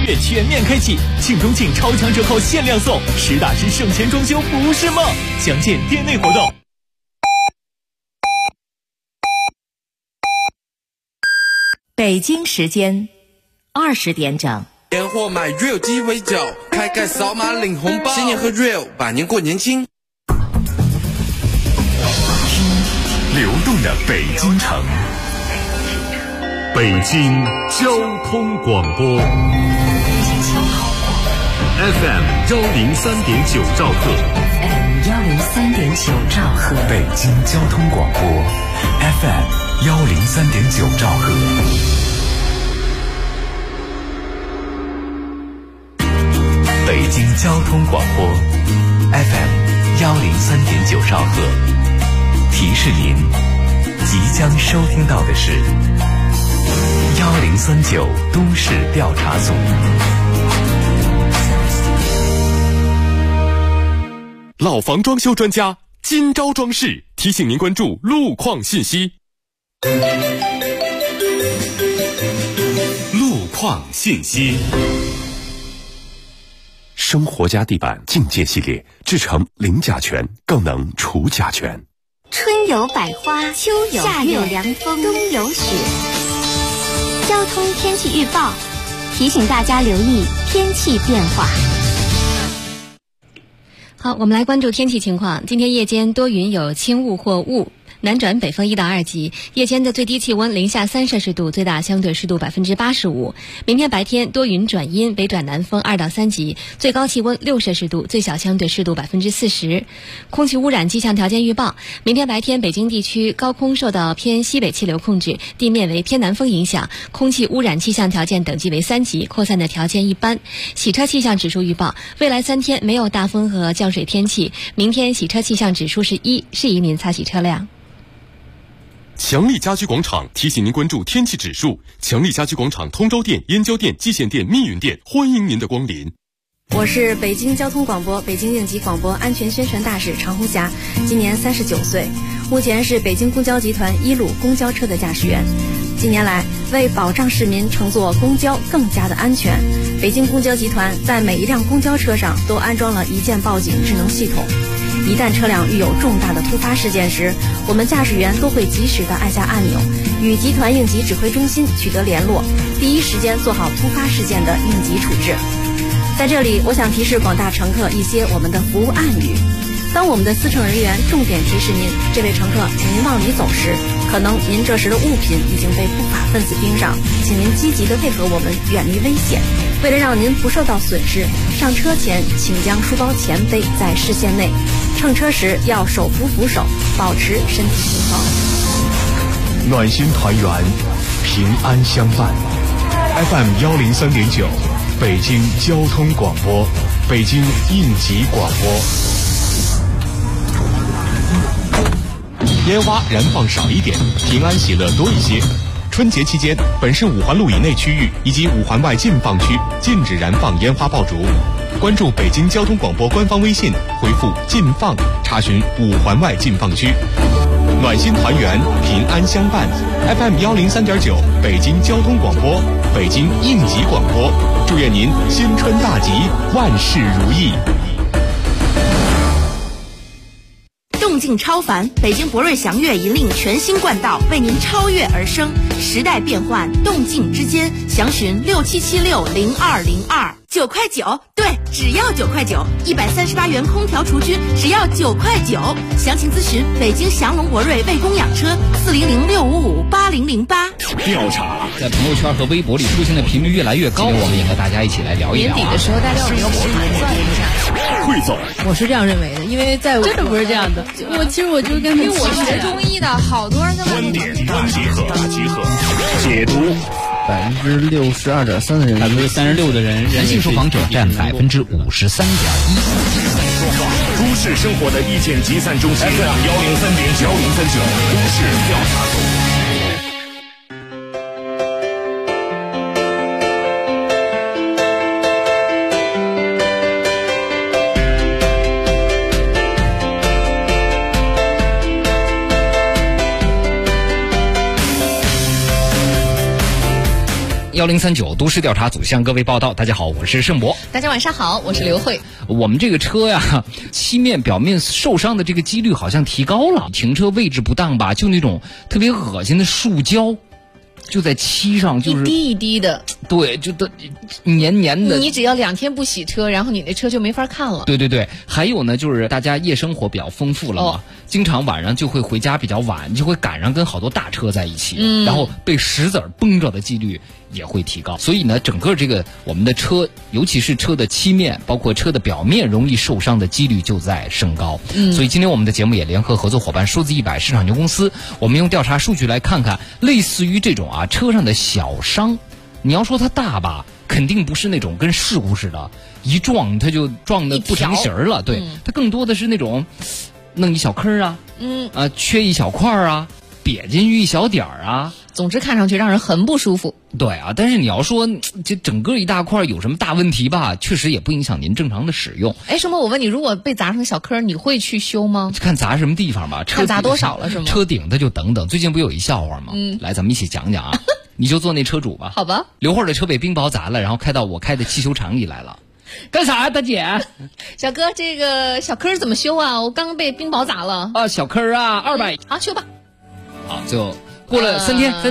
月全面开启，庆中庆超强折扣限量送，实打实省钱装修不是梦。详见店内活动。 北京时间20点整。 年货买 Real 鸡尾酒，开盖扫码领红包，新年和 Real 百年过年轻。 流动的北京城，北京交通广播 FM 103.9兆赫， 103.9兆赫， 北京交通广播 FM 103.9兆赫。北京交通广播 FM 103.9兆赫，提示您即将收听到的是1039都市调查组。 老房装修专家今朝装饰提醒您关注路况信息。路况信息。生活家地板境界系列制成零甲醛，更能除甲醛。 春有百花，秋有月，夏有凉风，冬有雪。交通天气预报提醒大家留意天气变化。 好，我们来关注天气情况。今天夜间多云有轻雾或雾，南转北风1到2级，夜间的最低气温零下3摄氏度，最大相对湿度85%。明天白天多云转阴，北转南风2到3级，最高气温6摄氏度，最小相对湿度40%。空气污染气象条件预报：明天白天北京地区高空受到偏西北气流控制，地面为偏南风影响，空气污染气象条件等级为3级，扩散的条件一般。洗车气象指数预报：未来3天没有大风和降水天气，明天洗车气象指数是1，适宜您擦洗车辆。 强力家居广场提醒您关注天气指数。强力家居广场通州店、燕郊店、蓟县店、密云店欢迎您的光临。 我是北京交通广播北京应急广播安全宣传大使常红霞，今年39岁，目前是北京公交集团1路公交车的驾驶员。近年来，为保障市民乘坐公交更加的安全，北京公交集团在每一辆公交车上都安装了一键报警智能系统。一旦车辆遇有重大的突发事件时，我们驾驶员都会及时的按下按钮，与集团应急指挥中心取得联络，第一时间做好突发事件的应急处置。在这里，我想提示广大乘客一些我们的服务暗语。当我们的司乘人员重点提示您，这位乘客，请您往里走时，可能您这时的物品已经被不法分子盯上，请您积极的配合我们，远离危险。为了让您不受到损失，上车前请将书包前背在视线内，乘车时要手扶扶手，保持身体平衡。 暖心团圆，平安相伴。FM 103.9，北京交通广播，北京应急广播。烟花燃放少一点，平安喜乐多一些。春节期间，本市5环路以内区域以及5环外禁放区禁止燃放烟花爆竹。关注北京交通广播官方微信，回复“禁放”查询5环外禁放区。暖心团圆，平安相伴。FM 103.9，北京交通广播，北京应急广播。祝愿您新春大吉，万事如意。 动静超凡，北京博瑞祥悦引领全新冠道，为您超越而生。时代变幻，动静之间，详询67760202，9块9，对，只要9块9，138元空调除菌，只要9块9。详情咨询北京祥龙博瑞卫供养车，400655808。 调查在朋友圈和微博里出现的频率越来越高，我们也和大家一起来聊一聊。 年底的时候，大家有没有算一下？ 汇总， 我是这样认为的，因为在真的不是这样的。 其实我就跟因为我学中医的，好多人在观点大集合，解读。 62.3%的人 ，36%的人男性受访者占53.1%。 都市生活的意见集散中心 FM 103.9都市调查组。 1039都市调查组向各位报道。大家好，我是盛博。 大家晚上好，我是刘慧。 我们这个车呀，漆面表面受伤的这个几率好像提高了。停车位置不当吧，就那种特别恶心的塑胶，就在漆上，就是一滴一滴的， 对，就的黏黏的。 你只要2天不洗车，然后你那车就没法看了。 对，还有呢，就是大家夜生活比较丰富了嘛，经常晚上就会回家比较晚，就会赶上跟好多大车在一起，然后被石子崩着的几率也会提高。所以呢，整个这个我们的车，尤其是车的漆面，包括车的表面容易受伤的几率就在升高。所以今天我们的节目也联合合作伙伴数字100市场牛公司，我们用调查数据来看看，类似于这种车上的小伤，你要说它大吧，肯定不是那种跟事故似的，一撞它就撞得不成形了。对，它更多的是那种弄一小坑缺一小块瘪进去一小点儿总之看上去让人很不舒服。 对但是你要说这整个一大块有什么大问题吧，确实也不影响您正常的使用。 什么？我问你，如果被砸成小坑，你会去修吗？ 看砸什么地方吧， 看砸多少了是吗？ 车顶它就等等。最近不有一笑话吗？来，咱们一起讲讲你就做那车主吧。 好吧。 刘慧的车被冰雹砸了，然后开到我开的汽修厂里来了。干啥呀，大姐？ 小哥，这个小坑怎么修啊？我刚被冰雹砸了。 小坑200。 好，修吧。 好，就过了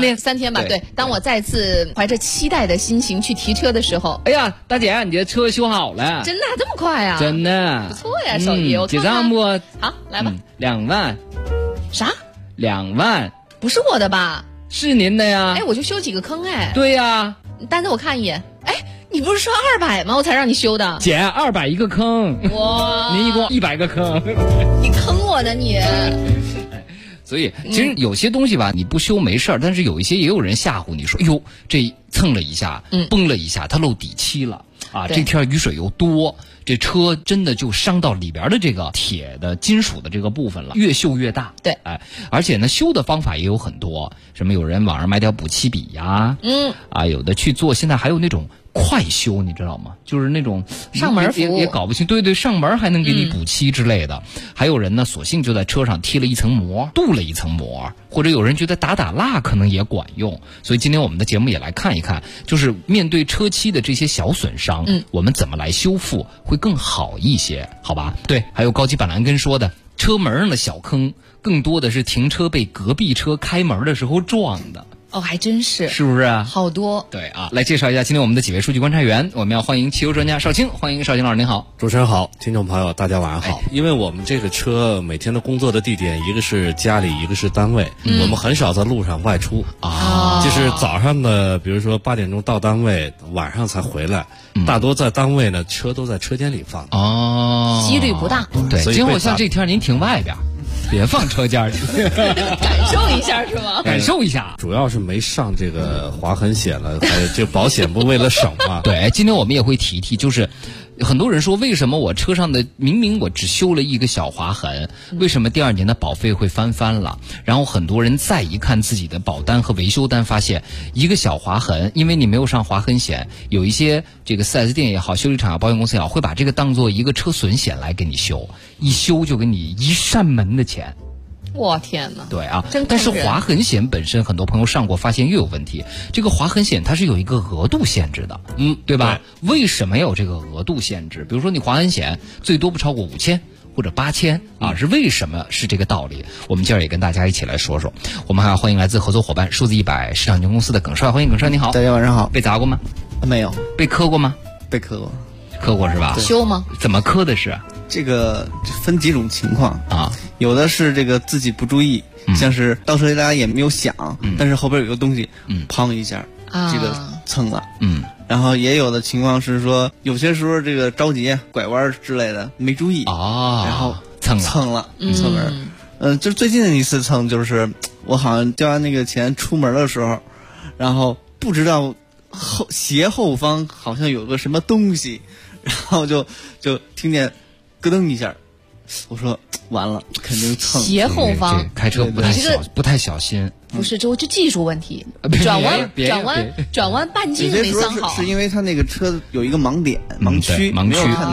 3天吧。对，当我再次怀着期待的心情去提车的时候， 哎呀，大姐，你的车修好了。 真的这么快啊？ 真的不错呀，手艺。我看看结账不？ 好，来吧。 2万。 啥 ？2万？ 不是我的吧？ 是您的呀。 我就修几个坑对呀。 单子我看一眼。你不是说200吗？我才让你修的。 姐，200一个坑。 哇， 您一共100个坑。 你坑我呢你。 所以其实有些东西吧，你不修没事儿，但是有一些也有人吓唬你说，哟，这蹭了一下，崩了一下，它漏底漆了这天雨水又多，这车真的就伤到里边的这个铁的金属的这个部分了，越锈越大。 对， 而且呢，修的方法也有很多，什么有人网上买点补漆笔有的去做，现在还有那种快修，你知道吗？就是那种上门服务也搞不清，对，上门还能给你补漆之类的。还有人呢，索性就在车上贴了一层膜，镀了一层膜，或者有人觉得打蜡可能也管用。所以今天我们的节目也来看一看，就是面对车漆的这些小损伤，我们怎么来修复会更好一些，好吧？对，还有高级板蓝根说的，车门上的小坑，更多的是停车被隔壁车开门的时候撞的。 还真是， 是不是好多？ 对来介绍一下今天我们的几位数据观察员。我们要欢迎汽油专家邵青，欢迎邵青老师，您好。 主持人好，听众朋友大家晚上好。因为我们这个车每天的工作的地点，一个是家里，一个是单位，我们很少在路上外出就是早上的，比如说8点钟到单位，晚上才回来，大多在单位呢，车都在车间里放几率不大。 对，今后像这天您停外边，别放车间里， 感受一下是吗？ 感受一下， 主要是没上这个划痕险了，还有这保险不为了省嘛？ 对，今天我们也会提，就是很多人说，为什么我车上的明明我只修了一个小划痕，为什么第2年的保费会翻了？然后很多人再一看自己的保单和维修单，发现一个小划痕，因为你没有上划痕险，有一些这个 4S 店也好，修理厂也好，保险公司也好，会把这个当做一个车损险来给你修，一修就给你一扇门的钱。 我天哪！ 对但是划痕险本身，很多朋友上过发现又有问题。这个划痕险它是有一个额度限制的，对吧？为什么有这个额度限制？比如说你划痕险最多不超过5000或者8000是为什么是这个道理？我们今儿也跟大家一起来说说。我们还要欢迎来自合作伙伴数字100市场牛公司的耿帅，欢迎耿帅，你好。 大家晚上好。 被砸过吗？ 没有。 被磕过吗？ 被磕过。 磕过是吧？ 修吗？ 怎么磕的是？ 这个分几种情况有的是这个自己不注意，像是倒车雷达也没有响，但是后边有个东西，砰一下，这个蹭了，然后也有的情况是说，有些时候这个着急拐弯之类的没注意然后蹭了侧门。就最近的一次蹭，就是我好像交完那个钱出门的时候，然后不知道斜后方好像有个什么东西，然后就听见咯噔一下，我说完了，肯定蹭。 斜后方开车不太小心， 不是就技术问题，转弯半径没算好， 是因为他那个车有一个盲点盲区没有看到，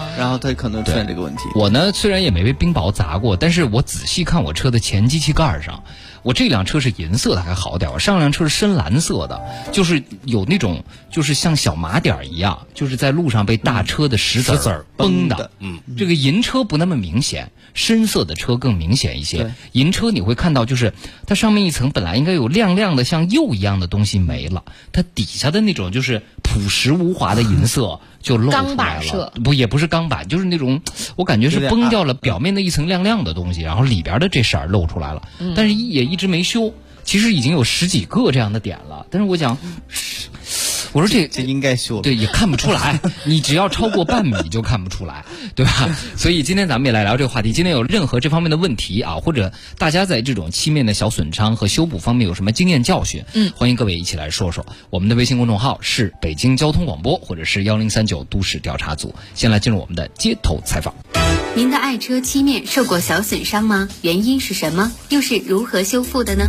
然后它可能出现这个问题。 我呢虽然也没被冰雹砸过，但是我仔细看我车的前机器盖上，我这辆车是银色的还好点，我上辆车是深蓝色的，就是有那种就是像小麻点一样，就是在路上被大车的石子儿崩的。这个银车不那么明显，深色的车更明显一些。银车你会看到，就是它上面一层本来应该有亮亮的像釉一样的东西没了，它底下的那种就是朴实无华的银色就露出来了。 钢板色不，也不是钢板，就是那种我感觉是崩掉了表面的一层亮亮的东西，然后里边的这色儿露出来了，但是也一直没修。其实已经有10几个这样的点了，但是我想，我说这应该修， 对，也看不出来，你只要超过半米就看不出来，对吧？所以今天咱们也来聊这个话题。今天有任何这方面的问题啊，或者大家在这种漆面的小损伤和修补方面有什么经验教训，欢迎各位一起来说说。我们的微信公众号是北京交通广播，或者是1039都市调查组。先来进入我们的街头采访。 您的爱车漆面受过小损伤吗？原因是什么？又是如何修复的呢？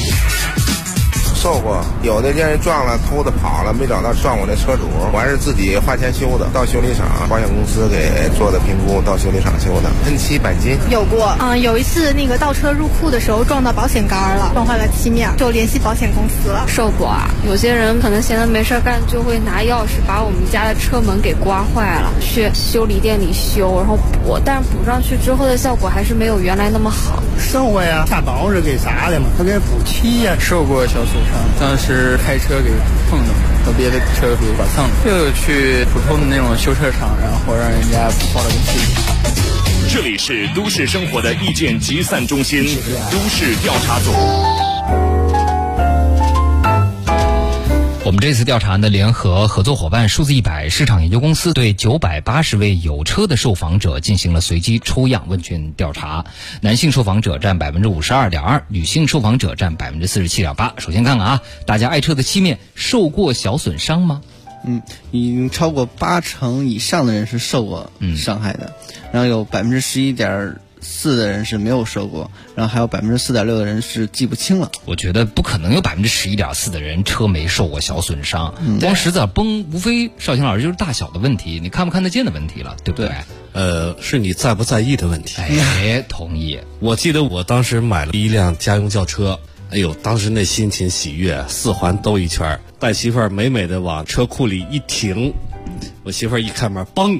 受过，有的人撞了，偷的跑了，没找到撞我的车主，我还是自己花钱修的，到修理厂，保险公司给做的评估，到修理厂修的，喷漆钣金。 有过，有一次那个倒车入库的时候撞到保险杆了，撞坏了漆面，就联系保险公司了。 受过啊，有些人可能闲得没事干，就会拿钥匙把我们家的车门给刮坏了，去修理店里修，然后补，但是补上去之后的效果还是没有原来那么好。 受过呀，大宝是给砸的嘛，他给补漆呀。 受过小损伤，当时开车给碰的，和别的车给剐蹭了，就去普通的那种修车厂，然后让人家报了个漆。 这里是都市生活的意见集散中心，都市调查组。 我们这次调查呢，联合合作伙伴数字100市场研究公司对980位有车的受访者进行了随机抽样问卷调查，男性受访者占52.2%，女性受访者占47.8%。首先看看啊，大家爱车的漆面受过小损伤吗？ 已经超过80%以上的人是受过伤害的，然后有11.4%的人是没有受过，然后还有4.6%的人是记不清了。 我觉得不可能有11.4%的人车没受过小损伤，光石子崩，无非少卿老师就是大小的问题，你看不看得见的问题了，对不对？ 是你在不在意的问题。 同意。 我记得我当时买了一辆家用轿车，哎呦，当时那心情喜悦，4环兜一圈，带媳妇儿美美的往车库里一停，我媳妇儿一开门，嘣，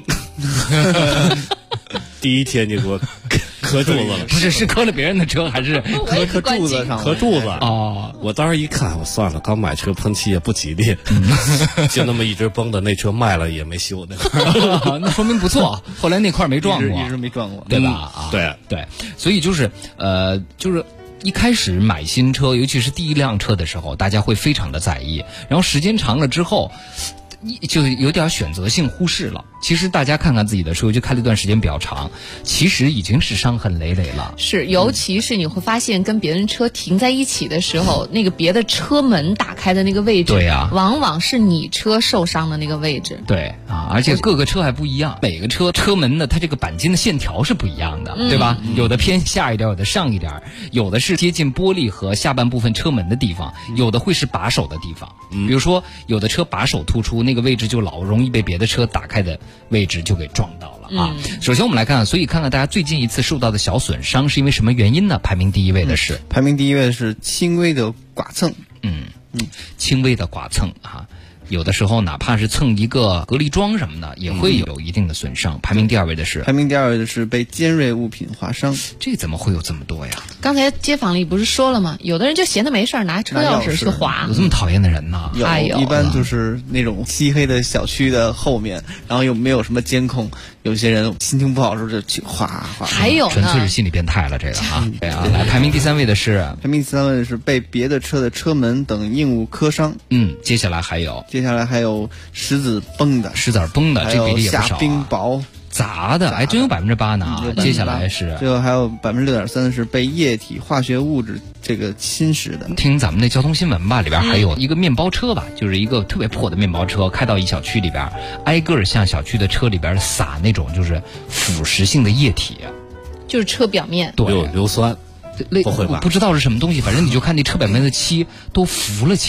第一天就给我磕柱子了。 不是磕了别人的车，还是磕柱子上？ 磕柱子啊！我当时一看，我算了，刚买车喷漆也不吉利，就那么一直崩的，那车卖了也没修的。 那说明不错，后来那块没撞过， 一直没撞过， 对吧？对，所以就是一开始买新车，尤其是第一辆车的时候，大家会非常的在意，然后时间长了之后，就有点选择性忽视了。其实大家看看自己的车，就开了一段时间比较长，其实已经是伤痕累累了。 是，尤其是你会发现跟别人车停在一起的时候，那个别的车门打开的那个位置， 对呀， 往往是你车受伤的那个位置。 对啊，而且各个车还不一样，每个车门呢，它这个钣金的线条是不一样的，对吧？有的偏下一点，有的上一点，有的是接近玻璃和下半部分车门的地方，有的会是把手的地方。比如说，有的车把手突出，那个位置就老容易被别的车打开的位置就给撞到了啊。首先我们来看，所以看看大家最近一次受到的小损伤是因为什么原因呢？排名第一位的是轻微的剐蹭。 轻微的剐蹭啊。有的时候哪怕是蹭一个隔离桩什么的，也会有一定的损伤。排名第二位的是被尖锐物品划伤。 这怎么会有这么多呀？ 刚才街坊里不是说了吗？有的人就闲得没事拿车钥匙去划。 有这么讨厌的人呢？ 有，一般就是那种漆黑的小区的后面，然后又没有什么监控，有些人心情不好的时候就去划。 还有呢， 纯粹是心理变态了，这个啊。对啊，来排名第三位的是被别的车的车门等硬物磕伤。 接下来还有石子崩的， 这比例也不少啊。 下冰雹砸的，真有8%呢。接下来是最后还有6.3%是被液体化学物质这个侵蚀的。 听咱们那交通新闻吧，里边还有一个面包车吧，就是一个特别破的面包车，开到一小区里边，挨个向小区的车里边撒那种就是腐蚀性的液体， 就是车表面对硫酸， 不知道是什么东西，反正你就看那车表面的漆都浮了起来。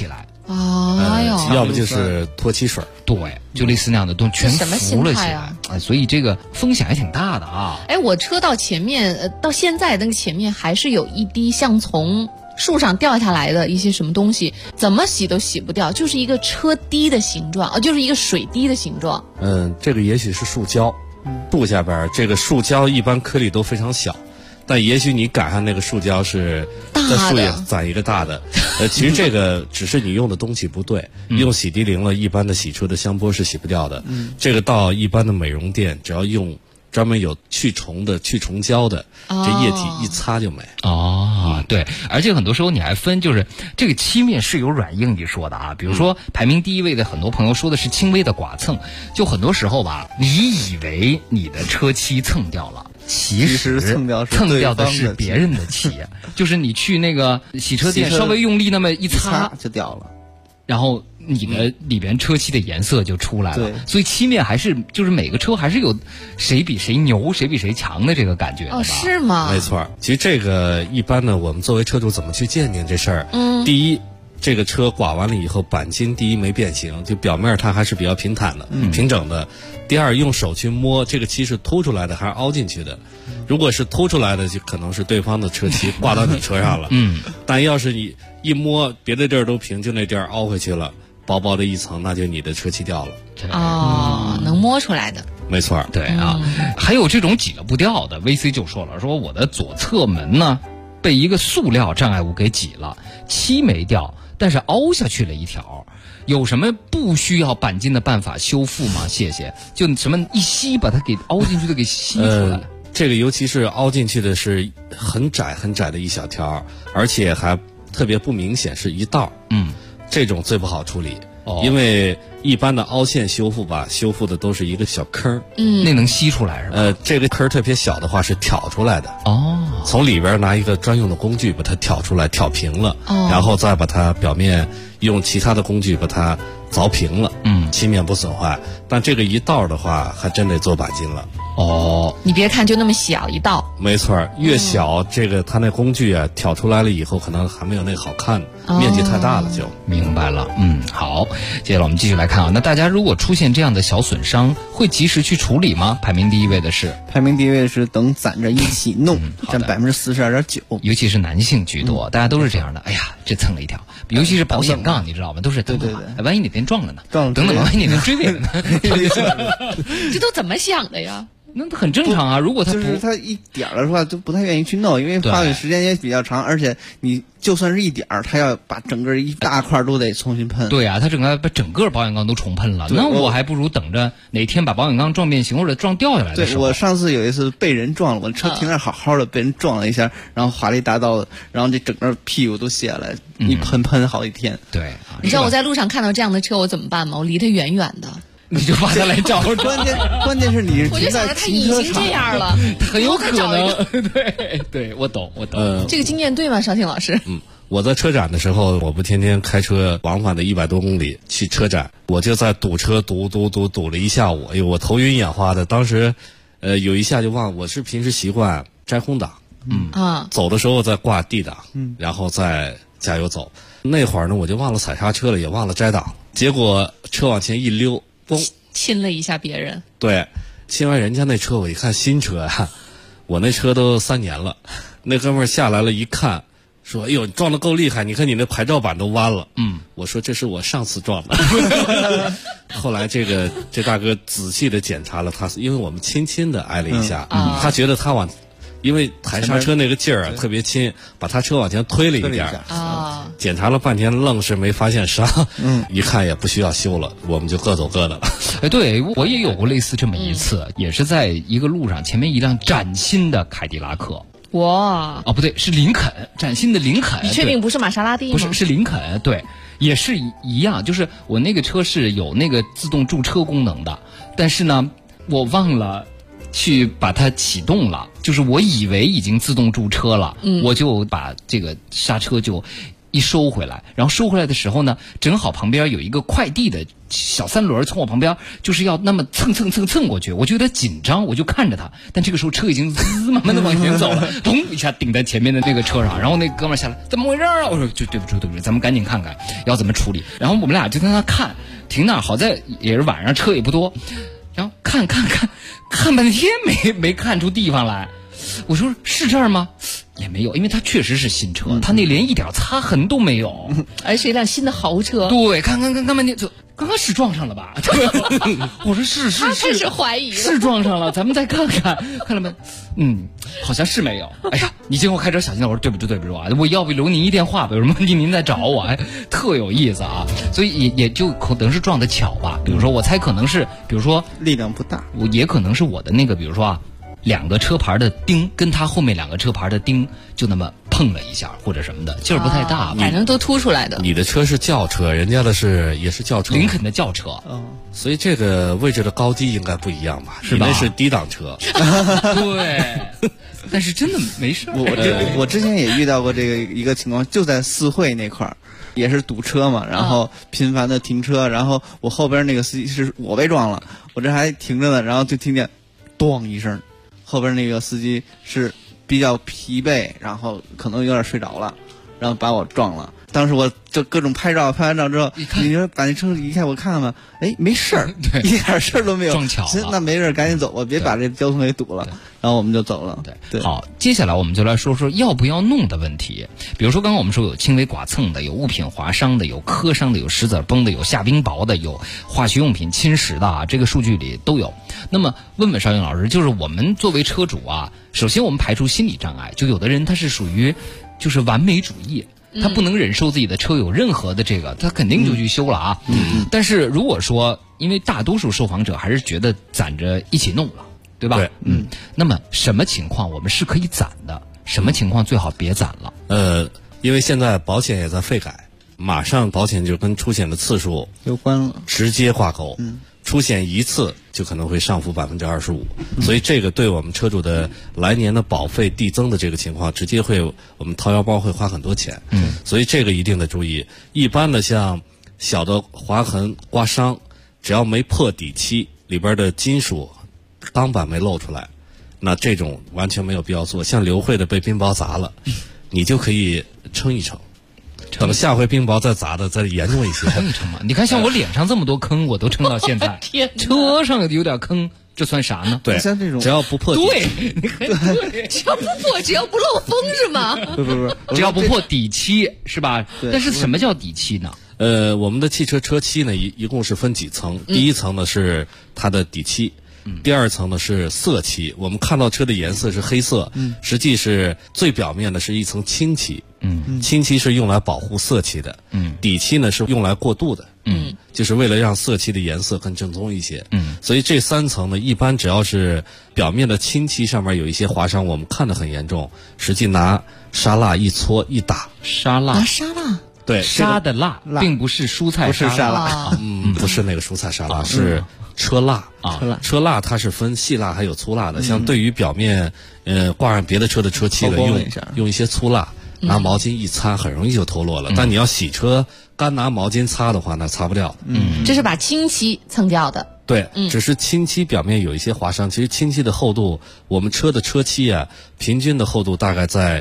要不就是脱漆水， 对，就类似那样的东西全浮了起来啊， 所以这个风险还挺大的啊。 哎，我车到前面，到现在那个前面还是有一滴像从树上掉下来的一些什么东西，怎么洗都洗不掉，就是一个车滴的形状，就是一个水滴的形状。 这个也许是树胶，树下边这个树胶一般颗粒都非常小。但也许你赶上那个树胶是在树叶攒一个大的，其实这个只是你用的东西不对，用洗涤灵了，一般的洗车的香波是洗不掉的。这个到一般的美容店，只要用专门有去虫胶的，这液体一擦就没。 对，而且很多时候你还分，就是这个漆面是有软硬一说的啊。比如说排名第一位的很多朋友说的是轻微的剐蹭，就很多时候吧，你以为你的车漆蹭掉了。其实蹭掉的是别人的漆，就是你去那个洗车店稍微用力那么一擦就掉了， 然后你的里边车漆的颜色就出来了。所以漆面还是就是每个车还是有谁比谁牛谁比谁强的这个感觉的吧？ 是吗？ 没错，其实这个一般呢，我们作为车主怎么去鉴定这事儿？第一，这个车刮完了以后，钣金第一没变形，就表面它还是比较平坦的、平整的。第二，用手去摸这个漆是凸出来的还是凹进去的？如果是凸出来的，就可能是对方的车漆挂到你车上了。但要是你一摸，别的地儿都平，就那地儿凹回去了，薄薄的一层，那就你的车漆掉了。 能摸出来的。 没错， 对啊。还有这种挤了不掉的 ，VC 就说了，说我的左侧门呢被一个塑料障碍物给挤了，漆没掉，但是凹下去了一条。有什么不需要钣金的办法修复吗？谢谢。就什么一吸把它给凹进去的给吸出来。 这个尤其是凹进去的是很窄很窄的一小条，而且还特别不明显，是一道。这种最不好处理。因为一般的凹陷修复吧，修复的都是一个小坑， 那能吸出来是吧？ 这个坑特别小的话是挑出来的。从里边拿一个专用的工具把它挑出来，挑平了，然后再把它表面用其他的工具把它凿平了，漆面不损坏。但这个一道的话，还真得做钣金了。 你别看就那么小一道， 没错，越小这个它那工具啊挑出来了以后，可能还没有那个好看，面积太大了就。 明白了。好，接下来我们继续来看啊，那大家如果出现这样的小损伤，会及时去处理吗？排名第一位的是等攒着一起弄，占42.9%， 尤其是男性居多，大家都是这样的。哎呀，这蹭了一条，尤其是保险杠，你知道吗？都是对，万一哪天撞了呢？等等，万一哪天追尾了呢？ 这都怎么想的呀？ 那很正常啊。如果就是他一点的话，就不太愿意去弄，因为花费时间也比较长，而且你就算是一点儿，他要把整个一大块都得重新喷。 对啊，他把整个保险杠都重喷了，那我还不如等着哪天把保险杠撞变形或者撞掉下来的时候。 我上次有一次被人撞了，我车停那好好的，被人撞了一下，然后划了一大刀，然后这整个屁股都卸下来，一喷好几天。 对， 你知道我在路上看到这样的车我怎么办吗？我离他远远的。 你就把他来找关键是你我就想着他已经这样了， 很有可能。对，我懂。 这个经验对吗，邵庆老师？ 我在车展的时候，我不天天开车往返的100多公里去车展，我就在堵车堵了一下午，哎呦，我头晕眼花的。当时，有一下就忘了，我是平时习惯摘空挡，走的时候再挂 D 档，然后再加油走。那会儿呢，我就忘了踩刹车了，也忘了摘档，结果车往前一溜，嘣， 亲了一下别人。 对，亲完人家那车，我一看新车呀，我那车都3年了。那哥们儿下来了，一看，说：“哎呦，你撞得够厉害！你看你那牌照板都弯了。”我说：“这是我上次撞的。”后来这大哥仔细的检查了他，因为我们轻轻的挨了一下，他觉得他因为抬刹车那个劲儿啊特别轻，把他车往前推了一点儿。检查了半天，愣是没发现伤。一看也不需要修了，我们就各走各的了。 对，我也有过类似这么一次，也是在一个路上，前面一辆崭新的凯迪拉克。 哇！ 不对，是林肯，崭新的林肯。 你确定不是玛莎拉蒂吗？ 不是林肯，对，也是一样。就是我那个车是有那个自动驻车功能的，但是呢，我忘了去把它启动了，就是我以为已经自动驻车了，我就把这个刹车就一收回来，然后收回来的时候呢，正好旁边有一个快递的小3轮从我旁边就是要那么蹭过去，我就有点紧张，我就看着他，但这个时候车已经慢慢的往前走了，咚一下顶在前面的那个车上，然后那哥们下来，怎么回事啊？我说就对不住，咱们赶紧看看要怎么处理。然后我们俩就在那看，停那儿，好在也是晚上车也不多，然后看半天没看出地方来。我说是这儿吗？也没有，因为它确实是新车，它那连一点擦痕都没有， 而是一辆新的豪车。 对，看半天，就刚刚是撞上了吧？我说是， 他开始怀疑了， 是撞上了，咱们再看了没？好像是没有。哎呀，你今后开车小心点。我说对不住啊，我要不留您一电话吧，有什么问题您再找我，还特有意思啊。所以也就可能是撞得巧吧。比如说我猜可能是，比如说力量不大， 也可能是我的那个，比如说啊。2个车牌的钉跟他后面2个车牌的钉就那么碰了一下或者什么的，劲儿不太大， 反正都凸出来的。 你的车是轿车，人家的也是轿车， 林肯的轿车， 所以这个位置的高低应该不一样吧？ 是吧？ 那是低档车， 对。但是真的没事。 我之前也遇到过这个一个情况，就在四惠那块儿。也是堵车嘛，然后频繁的停车，然后我后边那个司机是我被撞了，我这还停着呢，然后就听见咚一声，后边那个司机是比较疲惫，然后可能有点睡着了，然后把我撞了。当时我就各种拍完照之后，你说把那车移开，我看看吧，哎，没事儿，一点事儿都没有， 撞巧了。 那没事，赶紧走吧，别把这交通给堵了。然后我们就走了。对， 好，接下来我们就来说说要不要弄的问题。比如说刚刚我们说有轻微剐蹭的，有物品划伤的，有磕伤的，有石子崩的，有下冰雹的，有化学用品侵蚀的啊，这个数据里都有。那么问邵英老师，就是我们作为车主啊，首先我们排除心理障碍，就有的人他是属于就是完美主义。他不能忍受自己的车有任何的这个，他肯定就去修了啊。但是如果说，因为大多数受访者还是觉得攒着一起弄了，对吧？ 对， 那么什么情况我们是可以攒的？什么情况最好别攒了？ 因为现在保险也在费改，马上保险就跟出险的次数有关了， 直接挂钩。出险一次就可能会上浮25%，所以这个对我们车主的来年的保费递增的这个情况，直接会我们掏腰包会花很多钱。所以这个一定得注意。一般的像小的划痕、刮伤，只要没破底漆，里边的金属钢板没露出来，那这种完全没有必要做。像刘慧的被冰雹砸了，你就可以撑一撑。等下回冰雹再砸的再严重一些， 撑一撑嘛。你看，像我脸上这么多坑，我都撑到现在。车上有点坑，这算啥呢？ 对， 像这种只要不破底， 对，你看，对， 只要不破，只要不漏风是吗？ 不， 只要不破底漆是吧？但是什么叫底漆呢？ 我们的汽车车漆呢，一共是分几层？第一层呢是它的底漆。第二层呢是色漆，我们看到车的颜色是黑色，实际是最表面的是一层清漆，清漆是用来保护色漆的，底漆呢是用来过渡的，就是为了让色漆的颜色更正宗一些，所以这3层呢，一般只要是表面的清漆上面有一些划伤，我们看得很严重，实际拿沙蜡一搓一打， 沙蜡，对，沙的蜡，并不是蔬菜沙蜡， 不是那个蔬菜沙拉，是车蜡啊，车蜡它是分细蜡还有粗蜡的。像对于表面挂上别的车的车漆的，用一些粗蜡，拿毛巾一擦，很容易就脱落了。但你要洗车，干拿毛巾擦的话，那擦不掉。 这是把清漆蹭掉的。 对，只是清漆表面有一些划伤。其实清漆的厚度，我们车的车漆啊，平均的厚度大概在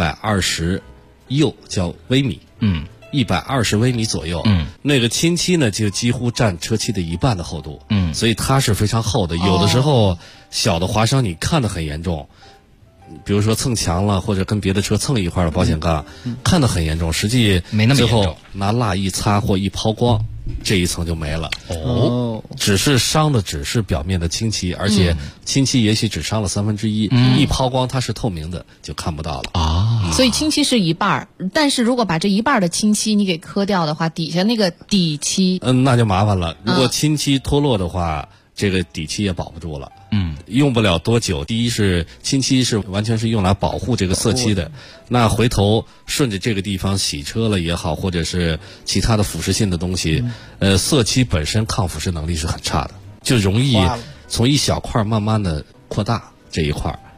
120釉叫微米。120微米左右，那个清漆呢就几乎占车漆的1半的厚度，所以它是非常厚的。有的时候小的划伤你看得很严重，比如说蹭墙了，或者跟别的车蹭一块的保险杠，看得很严重，实际没那么严重， 最后拿蜡一擦或一抛光，这一层就没了。只是伤的只是表面的清漆，而且清漆也许只伤了1/3，一抛光它是透明的，就看不到了啊。所以清漆是一半，但是如果把这一半的清漆你给磕掉的话，底下那个底漆， 那就麻烦了。如果清漆脱落的话，这个底漆也保不住了。用不了多久。第一是清漆是完全是用来保护这个色漆的，那回头顺着这个地方洗车了也好，或者是其他的腐蚀性的东西，色漆本身抗腐蚀能力是很差的，就容易从一小块慢慢的扩大这一块，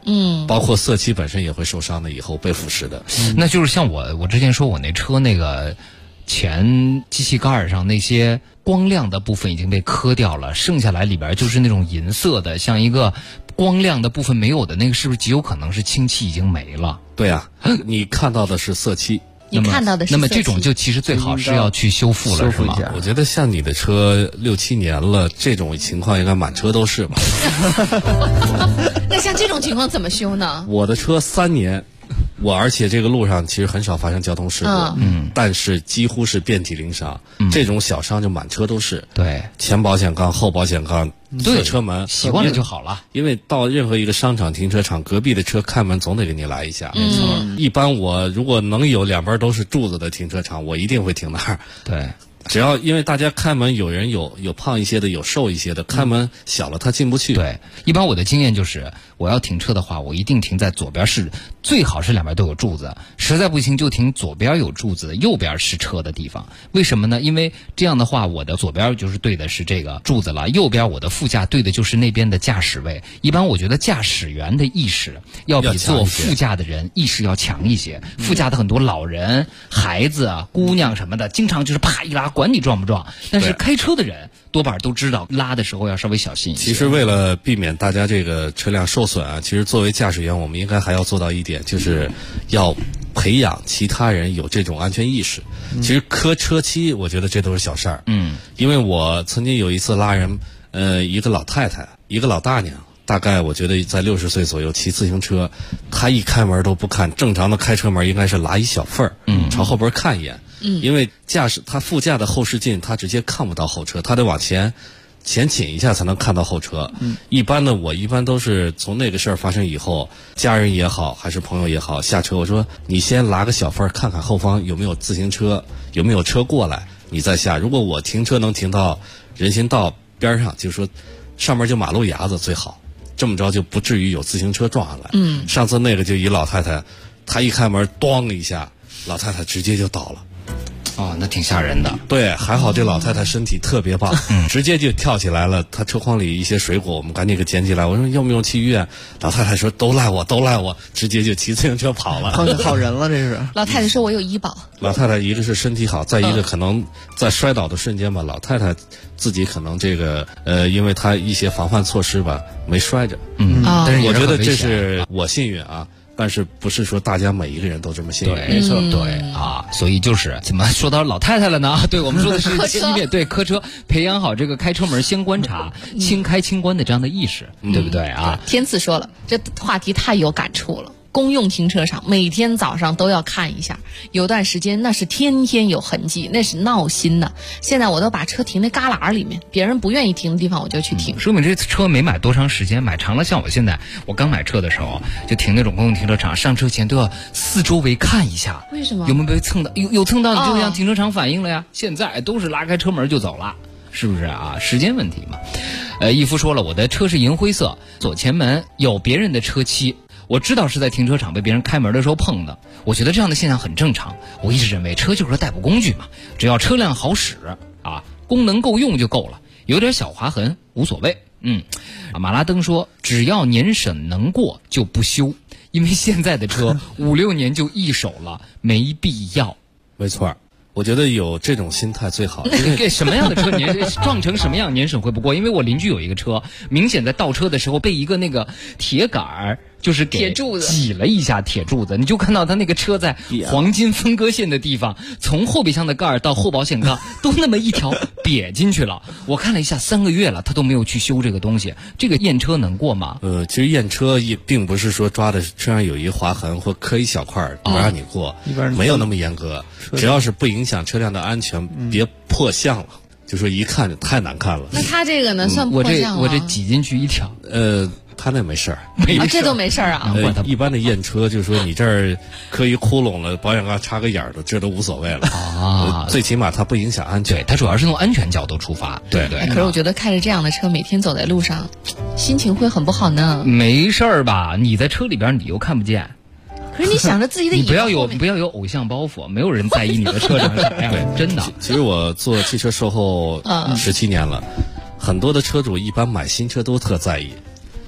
包括色漆本身也会受伤的，以后被腐蚀的。 那就是像我之前说我那车那个前机器盖上那些光亮的部分已经被磕掉了，剩下来里边就是那种银色的，像一个光亮的部分没有的那个，是不是极有可能是氢气已经没了？ 对啊，你看到的是色漆。 你看到的是那么这种就其实最好是要去修复了，是吗？ 我觉得像你的车6、7年了，这种情况应该满车都是吧？ 那像这种情况怎么修呢？ 我的车3年，而且这个路上其实很少发生交通事故，但是几乎是遍体鳞伤，这种小伤就满车都是。 对， 前保险杠、后保险杠、侧车门， 习惯了就好了。 因为到任何一个商场、停车场，隔壁的车开门总得给你来一下。没错，一般我如果能有两边都是柱子的停车场，我一定会停那儿。 对。 只要因为大家开门，有人有胖一些的，有瘦一些的，开门小了他进不去。 对，一般我的经验就是，我要停车的话，我一定停在左边是最好是两边都有柱子，实在不行就停左边有柱子，右边是车的地方。为什么呢？因为这样的话，我的左边就是对的是这个柱子了，右边我的副驾对的就是那边的驾驶位。一般我觉得驾驶员的意识要比坐副驾的人意识要强一些。副驾的很多老人、孩子啊、姑娘什么的，经常就是啪一拉。管你撞不撞，但是开车的人多半都知道拉的时候要稍微小心一些。 其实为了避免大家这个车辆受损啊，其实作为驾驶员，我们应该还要做到一点，就是要培养其他人有这种安全意识。其实磕车漆，我觉得这都是小事儿。因为我曾经有一次拉人，一个老太太，一个老大娘。大概我觉得在60岁左右骑自行车，他一开门都不看，正常的开车门应该是拉一小份儿，朝后边看一眼。因为他副驾的后视镜，他直接看不到后车，他得往前倾一下才能看到后车。一般的我一般都是从那个事儿发生以后，家人也好还是朋友也好，下车我说你先拉个小份儿，看看后方有没有自行车，有没有车过来，你再下。如果我停车能停到人行道边上，就是说上面就马路牙子最好。这么着就不至于有自行车撞上来。上次那个就一老太太，她一开门咣一下，老太太直接就倒了。 哦，那挺吓人的。 对，还好这老太太身体特别棒，直接就跳起来了。她车筐里一些水果，我们赶紧给捡起来。我说用不用去医院？老太太说都赖我，直接就骑自行车跑了。 好人了，这是。 老太太说我有医保。 老太太一个是身体好，再一个可能在摔倒的瞬间吧，老太太自己可能这个因为她一些防范措施吧，没摔着。但是我觉得这是我幸运啊。但是不是说大家每一个人都这么幸运？ 对，没错，对啊，所以就是怎么说到老太太了呢？对，我们说的是熄灭，对，磕车，培养好这个开车门先观察、轻开轻关的这样的意识，对不对啊？ 天赐说了，这话题太有感触了。公用停车场每天早上都要看一下，有段时间那是天天有痕迹，那是闹心的。现在我都把车停在旮旯里面，别人不愿意停的地方我就去停。 说明这车没买多长时间，买长了。像我现在，我刚买车的时候就停那种公用停车场，上车前都要四周围看一下， 为什么？ 有没有被蹭到？有蹭到你就向停车场反映了呀。现在都是拉开车门就走了。是不是啊？时间问题嘛。义夫说了，我的车是银灰色，左前门有别人的车漆。我知道是在停车场被别人开门的时候碰的，我觉得这样的现象很正常。我一直认为车就是个代步工具嘛，只要车辆好使啊，功能够用就够了，有点小划痕无所谓。马拉登说，只要年审能过就不修，因为现在的车5、6年就一手了，没必要。 没错。我觉得有这种心态最好。 给什么样的车撞成什么样年审会不过？因为我邻居有一个车，明显在倒车的时候被一个那个铁杆儿就是给挤了一下铁柱子，你就看到他那个车在黄金分割线的地方，从后备箱的盖儿到后保险杠都那么一条瘪进去了。我看了一下，3个月了，他都没有去修这个东西。这个验车能过吗？ 其实验车也并不是说抓的车上有一划痕或磕一小块不让你过，没有那么严格，只要是不影响车辆的安全，别破相了，就说一看就太难看了。 那他这个呢，算破相吗？ 我这挤进去一条， 他那没事儿， 这都没事儿啊。 一般的验车就是说你这儿磕一窟窿了，保险杠插个眼儿的，这都无所谓了啊。最起码它不影响安全， 对，它主要是从安全角度出发。对。 可是我觉得开着这样的车，每天走在路上，心情会很不好呢。 没事儿吧？你在车里边，你又看不见。 可是你想着自己的， 你不要有偶像包袱，没有人在意你的车长什么样。真的。 其实我做汽车售后17年了，很多的车主一般买新车都特在意。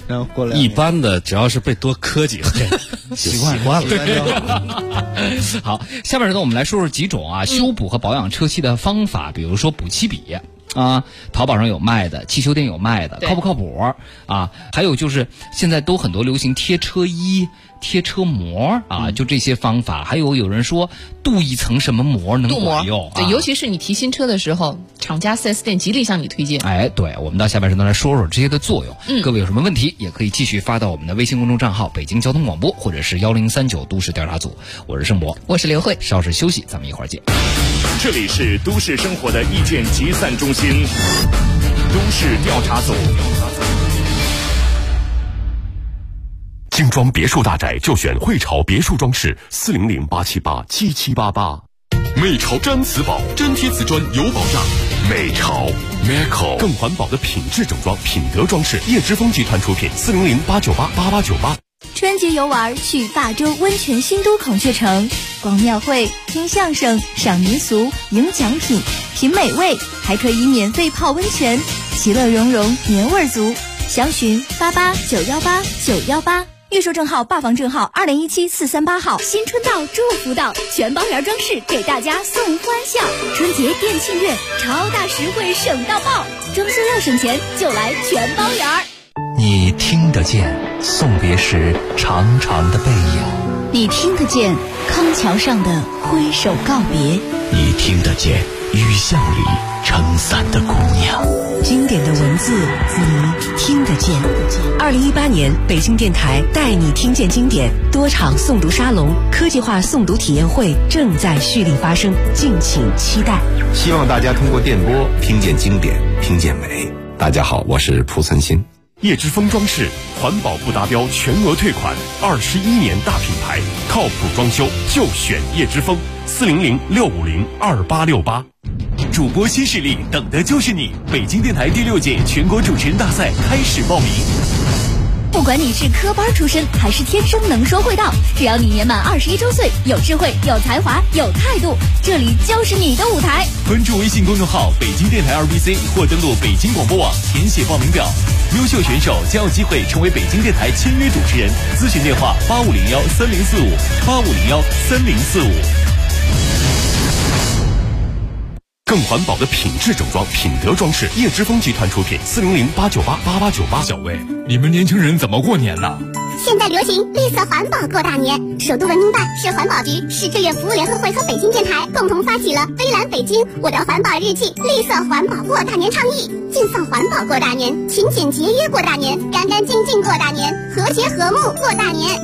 然后过来一般的，只要是被多磕几回，习惯了。 好，下面呢，我们来说说几种修补和保养车漆的方法，比如说补漆笔。淘宝上有卖的，汽修店有卖的，靠不靠谱啊？还有就是现在都很多流行贴车衣、贴车膜就这些方法。还有人说镀一层什么膜能管用？ 对，尤其是你提新车的时候，厂家 4S 店极力向你推荐。 对，我们到下半时段来说说这些的作用。各位有什么问题，也可以继续发到我们的微信公众账号北京交通广播，或者是1039都市调查组。我是盛博， 我是刘慧。 稍事休息，咱们一会儿见。 这里是都市生活的意见集散中心，都市调查组。 精装别墅大宅就选汇潮别墅装饰，400-878-7788。美潮毡瓷宝，粘贴瓷砖有保障。美潮 Meco 更环保的品质整装，品德装饰，叶之峰集团出品，400-898-8898。 春节游玩去霸州温泉新都孔雀城，逛庙会、听相声、赏民俗、赢奖品、品美味，还可以免费泡温泉，其乐融融，年味足。详询88918918，预售证号、霸房证号2017-438号。新春到，祝福到，全包圆装饰给大家送欢笑。春节店庆月，超大实惠，省到爆！装修要省钱，就来全包圆。 你听得见送别时长长的背影， 你听得见康桥上的挥手告别， 你听得见雨巷里撑伞的姑娘。 经典的文字，你听得见。2018年北京电台带你听见经典多场诵读沙龙、科技化诵读体验会正在蓄力发生，敬请期待。 希望大家通过电波听见经典，听见美。大家好，我是蒲存昕。 叶之峰装饰，环保不达标全额退款，21年大品牌，靠谱装修就选叶之峰，400-650-2868。 主播新势力，等的就是你！北京电台第6届全国主持人大赛开始报名。 不管你是科班出身还是天生能说会道，只要你年满21周岁，有智慧、有才华、有态度，这里就是你的舞台。 关注微信公众号北京电台2BC 或登录北京广播网，填写报名表。优秀选手将有机会成为北京电台签约主持人。咨询电话8501-3045，8501-3045。 更环保的品质整装，品德装饰，叶之峰集团出品，400-898-8898。 小魏，你们年轻人怎么过年呢？ 现在流行绿色环保过大年，首都文明办、市环保局、市志愿服务联合会和北京电台共同发起了微蓝北京我的环保日记绿色环保过大年倡议，尽放环保过大年，勤俭节约过大年，干干净净过大年，和谐和睦过大年。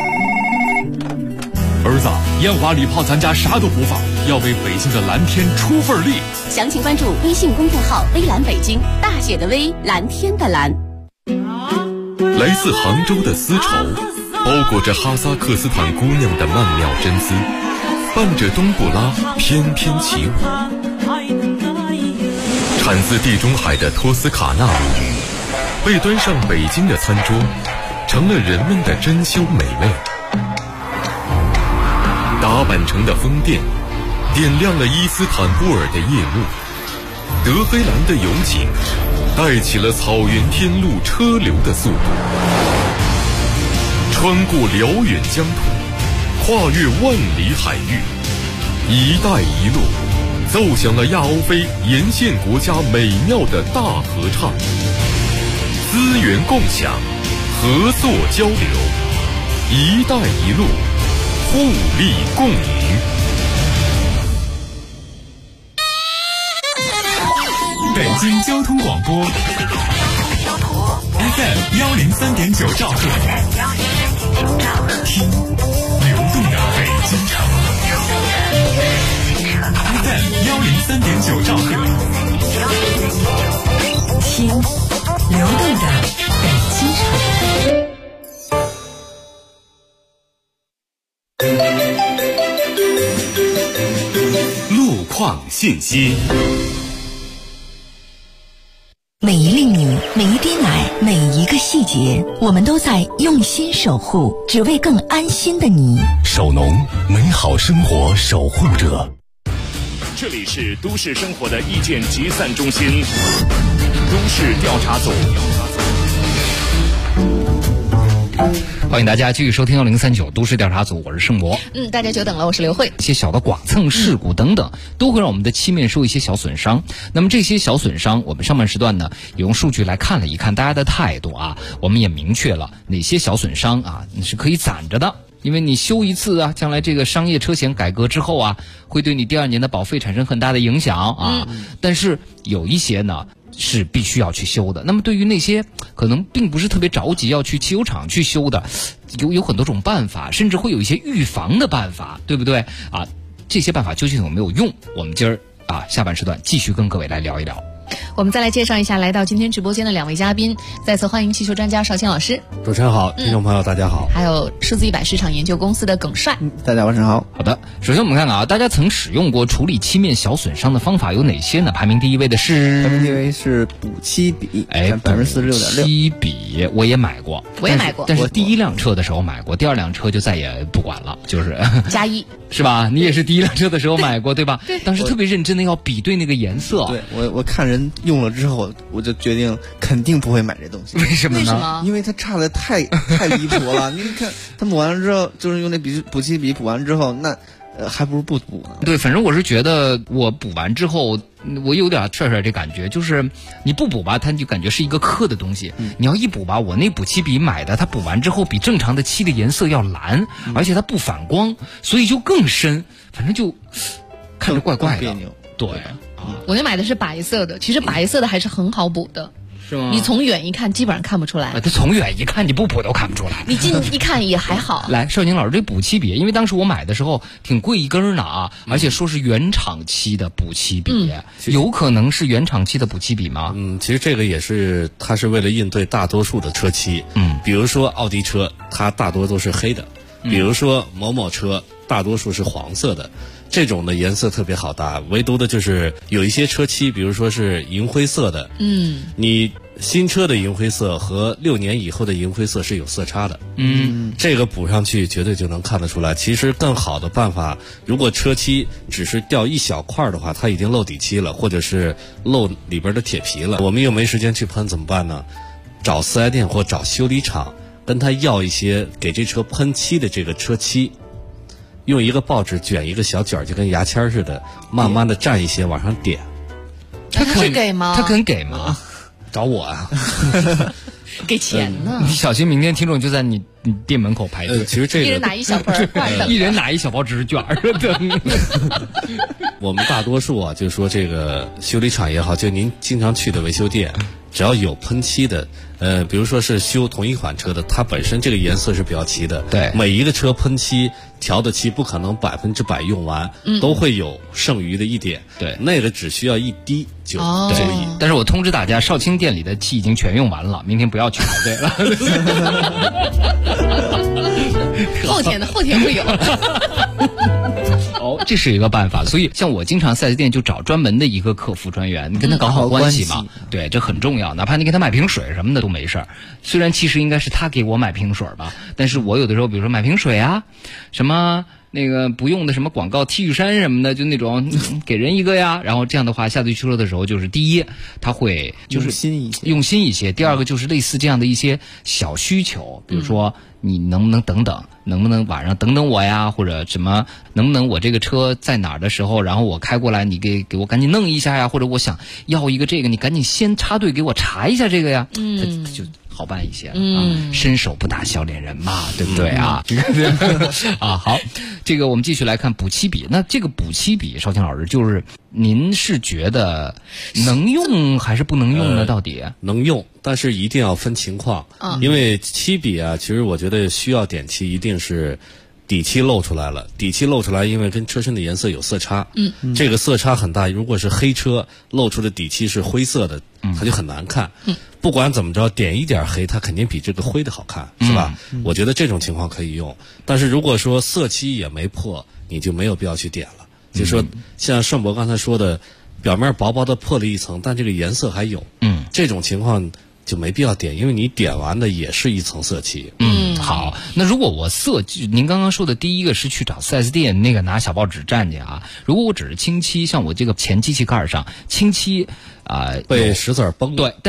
儿子，烟花礼炮咱家啥都不放，要为北京的蓝天出份力。 详情关注微信公众号微蓝北京，大写的微，蓝天的蓝。 来自杭州的丝绸，包裹着哈萨克斯坦姑娘的曼妙真姿，伴着冬不拉翩翩起舞。产自地中海的托斯卡纳米，被端上北京的餐桌，成了人们的珍馐美味。打扮成的风电，点亮了伊斯坦布尔的夜幕。德黑兰的油井，带起了草原天路车流的速度。穿过辽远疆土，跨越万里海域，一带一路奏响了亚欧非沿线国家美妙的大合唱。资源共享，合作交流，一带一路互利共赢。 北京交通广播 FM 103.9兆赫，听流动的北京城。FM 103.9兆赫， 听流动的北京城。 路况信息。 每一粒米，每一滴奶，每一个细节，我们都在用心守护，只为更安心的你。 守农，美好生活守护者。 这里是都市生活的意见集散中心，都市调查组。 欢迎大家继续收听1039都市调查组，我是盛博。 大家久等了，我是刘慧。 一些小的剐蹭事故等等，都会让我们的漆面受一些小损伤。那么这些小损伤，我们上半时段呢，也用数据来看了一看大家的态度啊，我们也明确了哪些小损伤啊，你是可以攒着的。因为你修一次啊，将来这个商业车险改革之后啊，会对你第2年的保费产生很大的影响啊。但是有一些呢是必须要去修的。那么对于那些可能并不是特别着急要去汽修厂去修的，有很多种办法，甚至会有一些预防的办法，对不对啊？这些办法究竟有没有用？我们今儿下半时段继续跟各位来聊一聊。 我们再来介绍一下来到今天直播间的2位嘉宾，再次欢迎汽修专家邵青老师。 主持人好，听众朋友大家好。 还有数字100市场研究公司的耿帅。 大家晚上好。 好的，首先我们看看大家曾使用过处理漆面小损伤的方法有哪些呢？排名第一位的是？ 排名第一位是补漆笔，46.6%。 漆笔我也买过，但是第一辆车的时候买过，第2辆车就再也不管了，就是加1。 是吧？你也是第一辆车的时候买过，对吧？ 对。 当时特别认真的要比对那个颜色。 对，我看人用了之后，我就决定肯定不会买这东西。 为什么呢？ 因为它差的太离谱了。你看，它补完了之后，就是用那补漆笔补完之后，那还不如不补呢。 对，反正我是觉得我补完之后，我有点帅这感觉，就是你不补吧，它就感觉是一个刻的东西；你要一补吧，我那补漆笔买的，它补完之后比正常的漆的颜色要蓝，而且它不反光，所以就更深，反正就看着怪怪的。 别扭。 对我那买的是白色的，其实白色的还是很好补的。 是吗？ 你从远一看基本上看不出来。 它从远一看你不补都看不出来。 你近一看也还好。 来，邵宁老师，这补漆笔，因为当时我买的时候挺贵一根呢而且说是原厂漆的补漆笔，有可能是原厂漆的补漆笔吗？ 其实这个也是，它是为了应对大多数的车漆。比如说奥迪车，它大多都是黑的；比如说某某车，大多数是黄色的。这种的颜色特别好搭，唯独的就是有一些车漆，比如说是银灰色的，你新车的银灰色和6年以后的银灰色是有色差的，这个补上去绝对就能看得出来。其实更好的办法，如果车漆只是掉一小块的话，它已经漏底漆了，或者是漏里边的铁皮了，我们又没时间去喷，怎么办呢？找四 S 店或找修理厂，跟他要一些给这车喷漆的这个车漆。用一个报纸卷一个小卷，就跟牙签似的，慢慢的蘸一些往上点。 他肯给吗？ 他肯给吗？找我啊！ 给钱呢？ 你小心明天听众就在你店门口排队。 其实这个一人拿一小盆一人拿一小包纸卷等。 我们大多数就说这个修理厂也好，就您经常去的维修店，只要有喷漆的，比如说是修同一款车的，它本身这个颜色是比较齐的。 对， 每一个车喷漆调的漆不可能100%用完，都会有剩余的一点。 对， 那个只需要一滴就足以。 但是我通知大家，少卿店里的漆已经全用完了，明天不要去排队了。 后天会有。 这是一个办法。所以像我经常4S店就找专门的一个客服专员，你跟他搞好关系嘛，对，这很重要。哪怕你给他买瓶水什么的都没事儿。虽然其实应该是他给我买瓶水吧，但是我有的时候比如说买瓶水啊，什么那个不用的什么广告 T 恤衫什么的，就那种给人一个呀。然后这样的话，下次去车的时候，就是第一他会就是用心一些，第二个就是类似这样的一些小需求，比如说你能不能等等，能不能晚上等等我呀，或者什么能不能我这个车在哪儿的时候，然后我开过来，你给我赶紧弄一下呀，或者我想要一个这个，你赶紧先插队给我查一下这个呀，就好办一些伸手不打笑脸人嘛，对不对啊？好，这个我们继续来看补漆笔。那这个补漆笔，邵青老师，就是您是觉得能用还是不能用呢？到底能用，但是一定要分情况，因为漆笔其实我觉得需要点漆，一定是底漆露出来了，底漆露出来，因为跟车身的颜色有色差，这个色差很大。如果是黑车露出的底漆是灰色的，它就很难看。不管怎么着，点一点黑，它肯定比这个灰的好看，是吧？我觉得这种情况可以用。但是如果说色漆也没破，你就没有必要去点了。就说像盛博刚才说的，表面薄薄的破了一层，但这个颜色还有，这种情况就没必要点，因为你点完的也是一层色漆。 好，那如果我您刚刚说的第一个是去找 4S 店那个拿小报纸蘸去啊，如果我只是清漆，像我这个前机器盖上清漆被石子崩了， 对，但是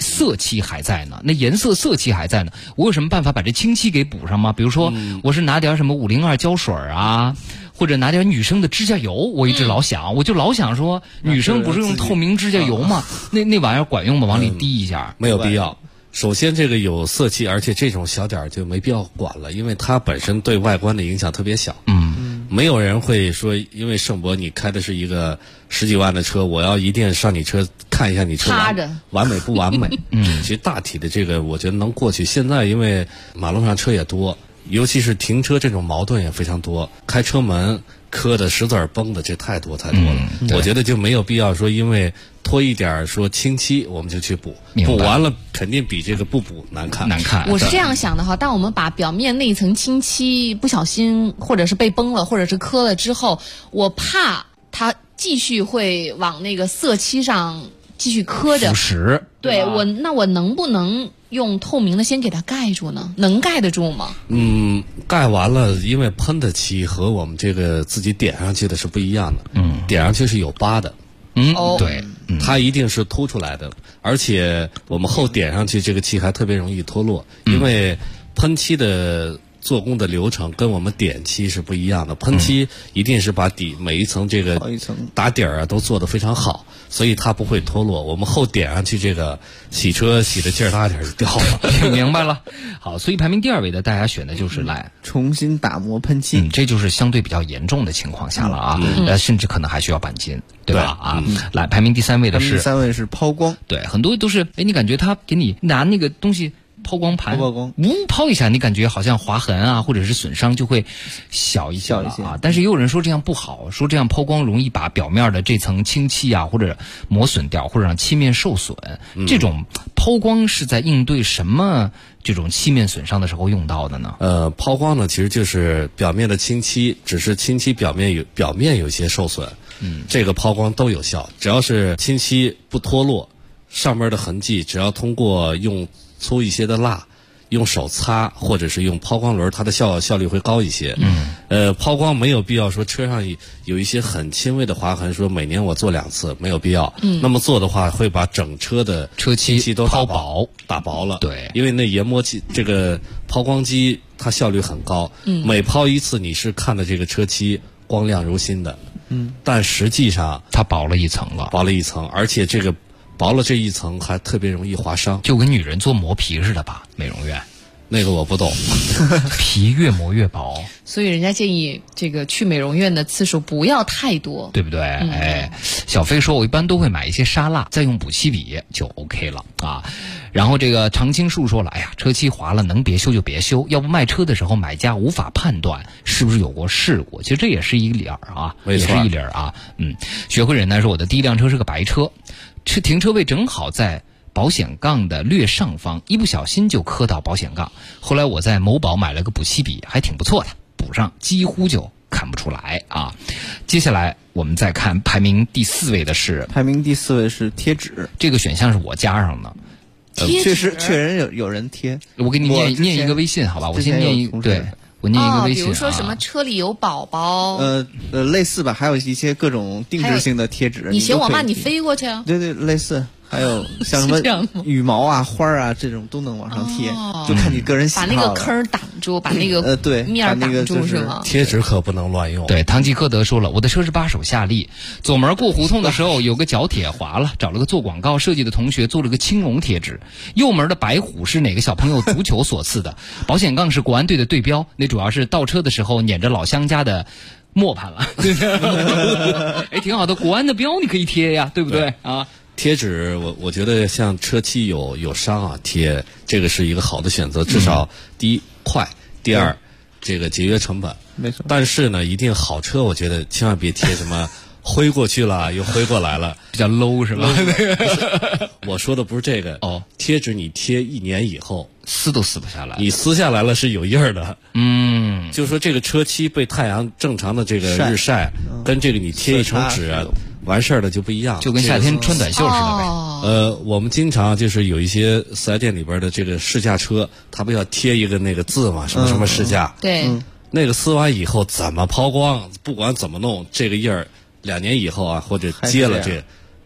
色漆还在呢，那颜色色漆还在呢，我有什么办法把这清漆给补上吗？比如说，我是拿点什么502胶水啊，或者拿点女生的指甲油。我一直老想，我就老想说，女生不是用透明指甲油吗？那玩意儿管用吗？往里滴一下， 没有必要。首先，这个有色漆，而且这种小点儿就没必要管了，因为它本身对外观的影响特别小。没有人会说，因为盛博你开的是一个10几万的车，我要一定上你车看一下你车完美不完美。其实大体的这个我觉得能过去。现在因为马路上车也多，尤其是停车这种矛盾也非常多，开车门磕的石子儿崩的这太多了。我觉得就没有必要说因为拖一点说清漆我们就去补完了肯定比这个不补难看。 我是这样想的哈，当我们把表面那一层清漆不小心或者是被崩了或者是磕了之后，我怕它继续会往那个色漆上继续磕着腐蚀。 对，我能不能用透明的先给它盖住呢？能盖得住吗？ 盖完了，因为喷的漆和我们这个自己点上去的是不一样的。点上去是有疤的。 对， 它一定是凸出来的，而且我们后点上去这个漆还特别容易脱落，因为喷漆的做工的流程跟我们点漆是不一样的。喷漆一定是把每一层这个打底儿啊都做得非常好，所以它不会脱落。我们后点上去这个洗车洗的劲儿大点就掉了。 明白了。好，所以排名第2位的大家选的就是重新打磨喷漆。 这就是相对比较严重的情况下了啊，甚至可能还需要钣金，对吧？来，排名第3位的是第3位是抛光。 对，很多都是你感觉他给你拿那个东西抛光盘，抛一下，你感觉好像划痕啊，或者是损伤就会小一些啊。但是也有人说这样不好，说这样抛光容易把表面的这层清漆啊或者磨损掉，或者让漆面受损。这种抛光是在应对什么这种漆面损伤的时候用到的呢？ 抛光呢，其实就是表面的清漆，只是清漆表面有些受损，这个抛光都有效。只要是清漆不脱落，上面的痕迹只要通过用粗一些的蜡，用手擦或者是用抛光轮，它的效率会高一些。抛光没有必要说车上有一些很轻微的划痕，说每年我做2次，没有必要。那么做的话，会把整车的车漆都打薄了。 对， 因为那研磨机这个抛光机它效率很高，每抛一次你是看的这个车漆光亮如新的。但实际上它薄了一层， 而且这个薄了这一层还特别容易划伤， 就跟女人做磨皮似的吧？美容院那个我不懂， 皮越磨越薄， 所以人家建议这个去美容院的次数不要太多， 对不对？小飞说，我一般都会买一些沙蜡，再用补漆笔就 OK 了啊。然后这个常青树说了，车漆划了能别修就别修，要不卖车的时候买家无法判断是不是有过事故。其实这也是一理儿啊，也是一理儿啊。学会忍耐说，我的第一辆车是个白车，停车位正好在保险杠的略上方，一不小心就磕到保险杠。后来我在某宝买了个补漆笔，还挺不错的，补上几乎就看不出来啊。接下来我们再看排名第4位的是贴纸， 这个选项是我加上的。 确实有人贴。 我给你念一个微信好吧？我先念一个，对，我念一个微信。 比如说什么车里有宝宝， 类似吧，还有一些各种定制性的贴纸。 你嫌我慢，你飞过去啊？ 对，类似。还有像什么羽毛啊、花啊这种都能往上贴，就看你个人喜好了。 把那个坑挡住，把那个面挡住是吗？ 贴纸可不能乱用。 对，唐吉诃德说了，我的车是把手下力，左门过胡同的时候有个角铁划了，找了个做广告设计的同学做了个青龙贴纸。右门的白虎是哪个小朋友足球所赐的？保险杠是国安队的队标，那主要是倒车的时候撵着老乡家的磨盘了。挺好的，国安的标你可以贴呀，对不对啊？ 贴纸我觉得像车漆有伤啊，贴这个是一个好的选择，至少第一快，第二这个节约成本。 没错。 但是呢，一定好车我觉得千万别贴什么挥过去了又挥过来了， 比较 low 是吧？ 我说的不是这个贴纸你贴1年以后撕都撕不下来， 你撕下来了是有印儿的。就是说这个车漆被太阳正常的这个日晒，跟这个你贴一层纸啊完事儿的就不一样， 就跟夏天穿短袖似的呗。 我们经常就是有一些4S店里边的这个试驾车，他不要贴一个那个字嘛，什么什么试驾。 对， 那个撕完以后怎么抛光，不管怎么弄，这个印儿2年以后啊，或者接了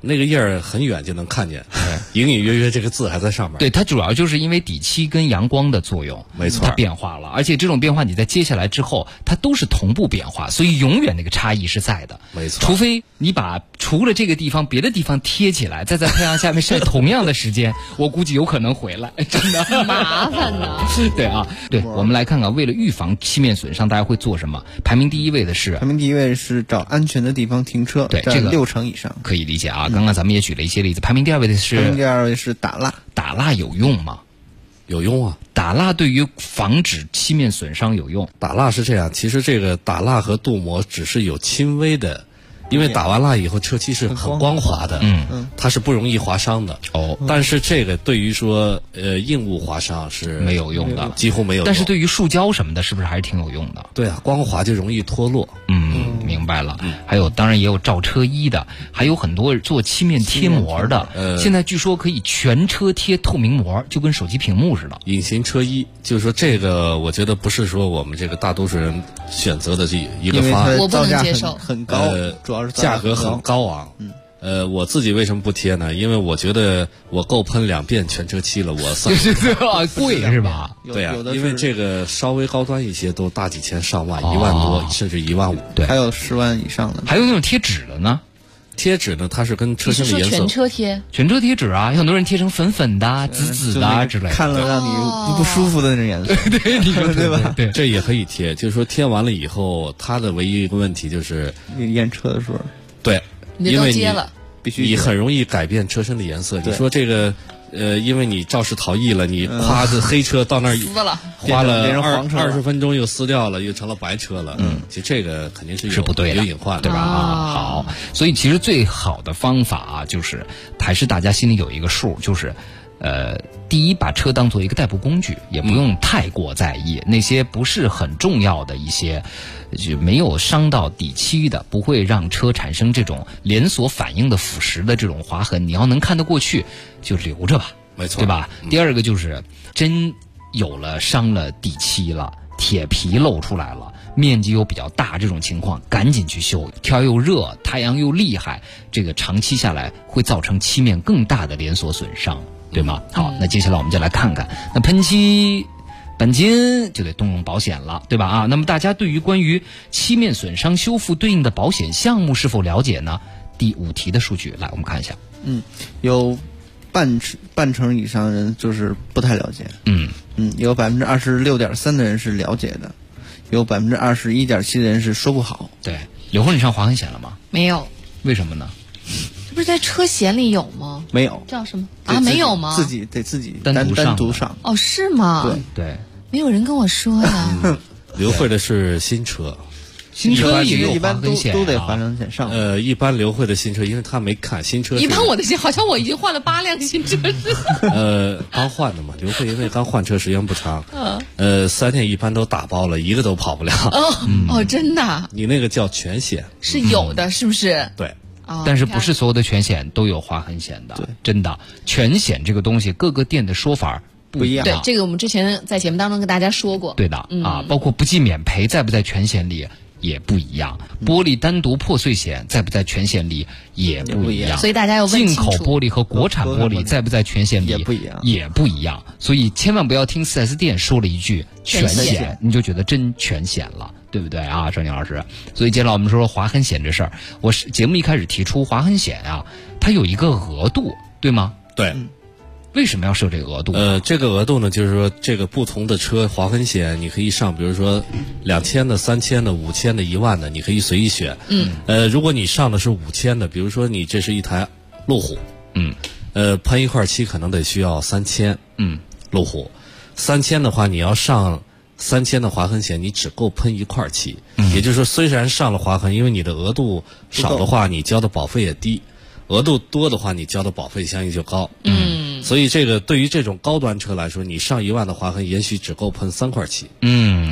那个页儿很远就能看见，隐隐约约这个字还在上面。 对，它主要就是因为底漆跟阳光的作用， 没错， 它变化了，而且这种变化你在接下来之后，它都是同步变化，所以永远那个差异是在的。 没错， 除非你把除了这个地方别的地方贴起来，再在太阳下面晒同样的时间，我估计有可能回来，真的麻烦呢。 对啊，对，我们来看看，为了预防漆面损伤，大家会做什么？排名第一位的是找安全的地方停车， 对，这个 60%以上可以理解啊。刚刚咱们也举了一些例子。排名第二位的是？ 排名第二位是打蜡。 打蜡有用吗？ 有用啊， 打蜡对于防止漆面损伤有用。 打蜡是这样，其实这个打蜡和镀膜只是有轻微的。因为打完蜡以后，车漆是很光滑的，它是不容易划伤的。但是这个对于说硬物划伤是没有用的， 几乎没有用。 但是对于塑胶什么的，是不是还是挺有用的？ 对啊，光滑就容易脱落。 明白了。还有，当然也有罩车衣的，还有很多做漆面贴膜的。现在据说可以全车贴透明膜，就跟手机屏幕似的。 隐形车衣，就是说这个，我觉得不是说我们这个大多数人选择的这一个方案， 我不能接受， 很高。 价格很高昂，我自己为什么不贴呢？因为我觉得我够喷2遍全车漆了，我算贵是吧？ 对啊，因为这个稍微高端一些都大几千上万，1万多甚至1万5， 对， 还有10万以上的， 还有那种贴纸的呢。 贴纸呢，它是跟车身的颜色。 全车贴？ 全车贴纸啊，有很多人贴成粉粉的、紫紫的之类的， 看了让你不舒服的那种颜色。 对，你说对吧？ 对，这也可以贴。就是说贴完了以后，它的唯一一个问题就是你验车的时候， 对，因为你很容易改变车身的颜色。你说这个。因为你肇事逃逸了，你夸这黑车到那儿花了20分钟又撕掉了，又成了白车了。其实这个肯定是不对的， 有隐患， 对吧？好，所以其实最好的方法啊，就是还是大家心里有一个数，就是第一，把车当做一个代步工具，也不用太过在意那些不是很重要的一些，就没有伤到底漆的，不会让车产生这种连锁反应的腐蚀的这种划痕，你要能看得过去，就留着吧， 没错， 对吧？第二个就是真有了伤了底漆了，铁皮露出来了，面积又比较大，这种情况赶紧去修。天又热，太阳又厉害，这个长期下来会造成漆面更大的连锁损伤。对吗？好，那接下来我们就来看看，那喷漆钣金就得动用保险了，对吧？啊，那么大家对于关于漆面损伤修复对应的保险项目是否了解呢？第5题的数据，来我们看一下。 有半成以上人就是不太了解。有26.3%的人是了解的，有21.7%的人是说不好。 对，刘慧，你上划痕险了吗？ 没有。 为什么呢？ 不是在车险里有吗？ 没有。 叫什么啊？没有吗？ 自己单独上。 哦，是吗？ 对， 没有人跟我说呀。 刘慧的是新车， 新车也有一般划痕险都得划痕险上。 一般刘慧的新车，因为他没看新车。 一般我的新好像我已经换了8辆新车似的。刚换的嘛，刘慧因为刚换车时间不长。3天一般都打包了，一个都跑不了。 真的？ 你那个叫全险是有的，是不是？ 对。 但是不是所有的全险都有划痕险的？ 对， 真的，全险这个东西各个店的说法不一样。 对，这个我们之前在节目当中跟大家说过。 对的，包括不计免赔在不在全险里也不一样，玻璃单独破碎险在不在全险里也不一样， 所以大家要问清楚。 进口玻璃和国产玻璃在不在全险里也不一样，所以千万不要听 4S 店说了一句全险，你就觉得真全险了。对不对啊，张宁老师？所以接下来我们说划痕险这事儿，我是节目一开始提出划痕险啊，它有一个额度，对吗？ 对。 为什么要设这个额度？ 这个额度呢，就是说这个不同的车划痕险你可以上，比如说2000的、3000的、5000的、1万的，你可以随意选。如果你上的是5000的，比如说你这是一台路虎，喷一块漆可能得需要3000，路虎3000的话，你要上3000的划痕险，你只够喷一块漆，也就是说，虽然上了划痕，因为你的额度少的话，你交的保费也低；额度多的话，你交的保费相应就高。所以这个对于这种高端车来说，你上1万的划痕，也许只够喷3块漆。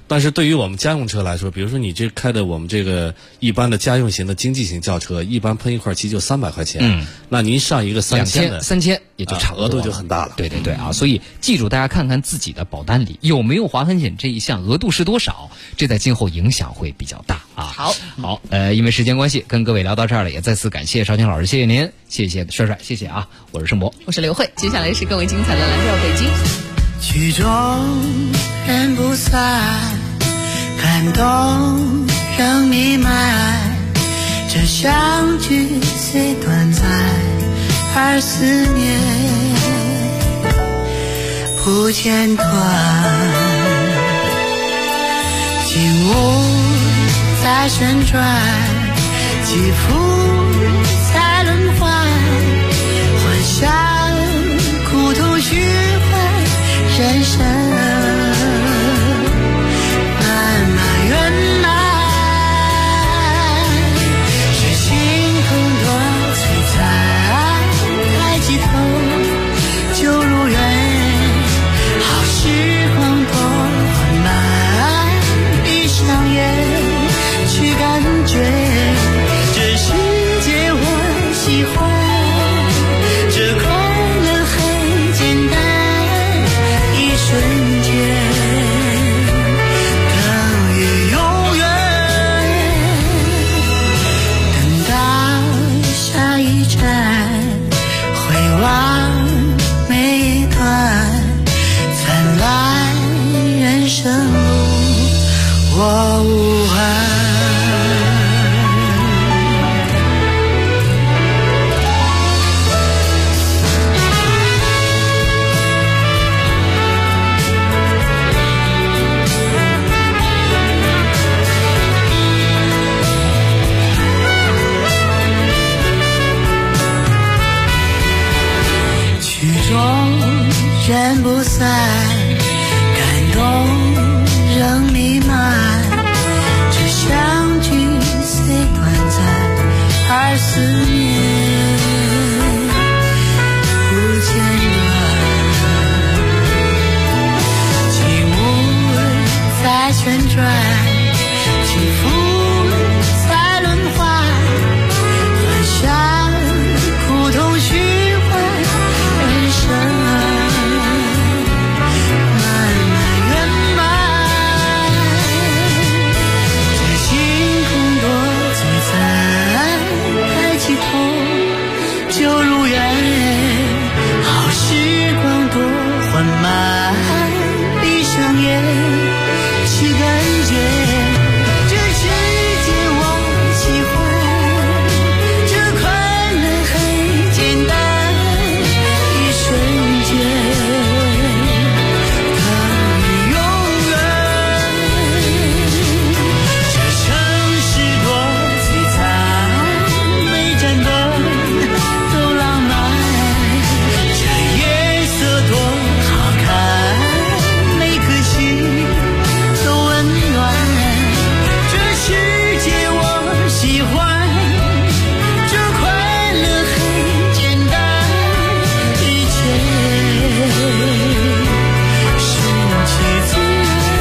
但是对于我们家用车来说，比如说你这开的我们这个一般的家用型的经济型轿车，一般喷一块漆就300块钱。那您上一个3000的 3000也就差不多额度就很大了。 对啊，所以记住大家看看自己的保单里有没有划痕险这一项，额度是多少，这在今后影响会比较大啊。 好， 因为时间关系，跟各位聊到这儿了，也再次感谢邵青老师，谢谢您，谢谢帅帅，谢谢啊，我是盛博， 我是刘慧，接下来是更为精彩的蓝调北京。 曲终人不散，感动仍弥漫，这相聚虽短暂，而思念不间断。景物在旋转，起伏在轮换，欢笑苦痛虚幻，人生漫漫圆满，是星空多璀璨，抬起头就如愿，好时光多缓慢，闭上眼去感觉，这世界我喜欢，这快乐很简单，一瞬间等于永远，等到下一站，回望每一段灿烂人生路，我无憾。人不散，感动仍弥漫，这相聚虽短暂，而思念不间断。景物在旋转，起伏在轮换，欢笑苦痛虚幻，人生就如愿，好时光多缓慢，闭上眼去感觉，这世界我喜欢，这快乐很简单，一瞬间等于永远，这城市多璀璨，每盏灯都浪漫，这夜色多好看，每颗心都温暖，这世界我喜欢，这快乐很简单，一切顺其自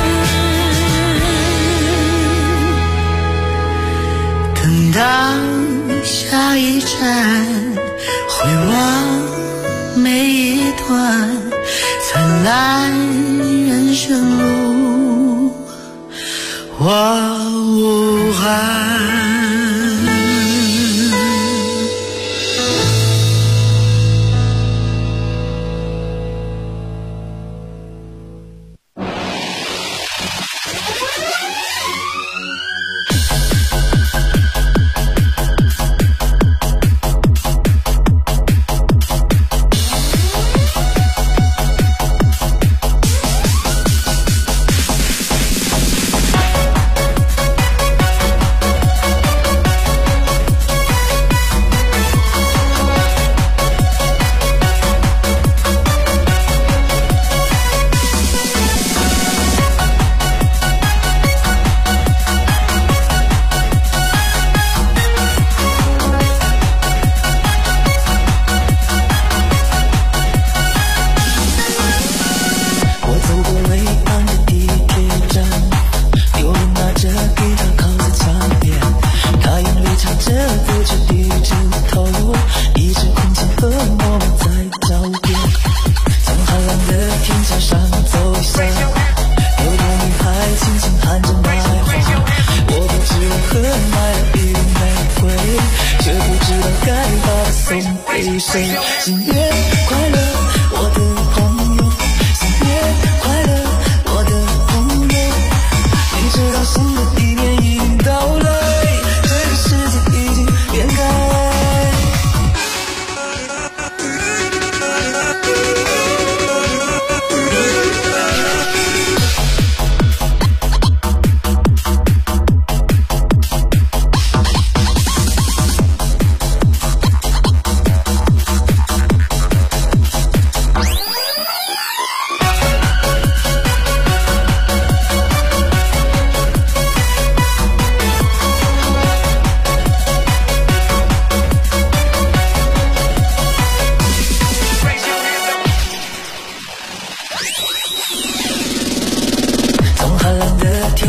然，等到下一站，回望每一段灿烂人生路，我无憾。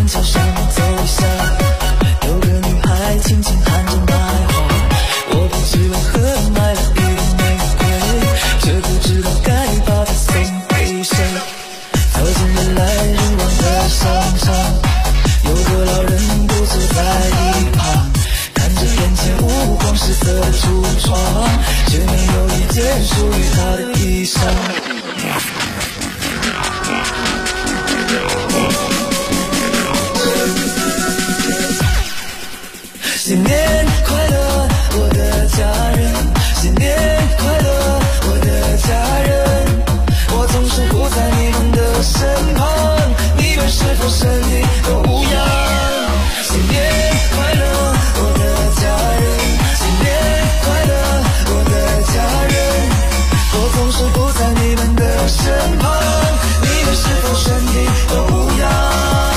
桥上走下，有个女孩轻轻喊着卖花，我不知为何买了一朵玫瑰，却不知道该把它送给谁。走进人来人往的商场，有个老人独坐在一旁，看着眼前五光十色的橱窗，却没有一件属于他的衣裳。新年快乐，我的家人！新年快乐，我的家人！我总是不在你们的身旁，你们是否身体都无恙？新年快乐，我的家人！新年快乐，我的家人！我总是不在你们的身旁，你们是否身体都无恙？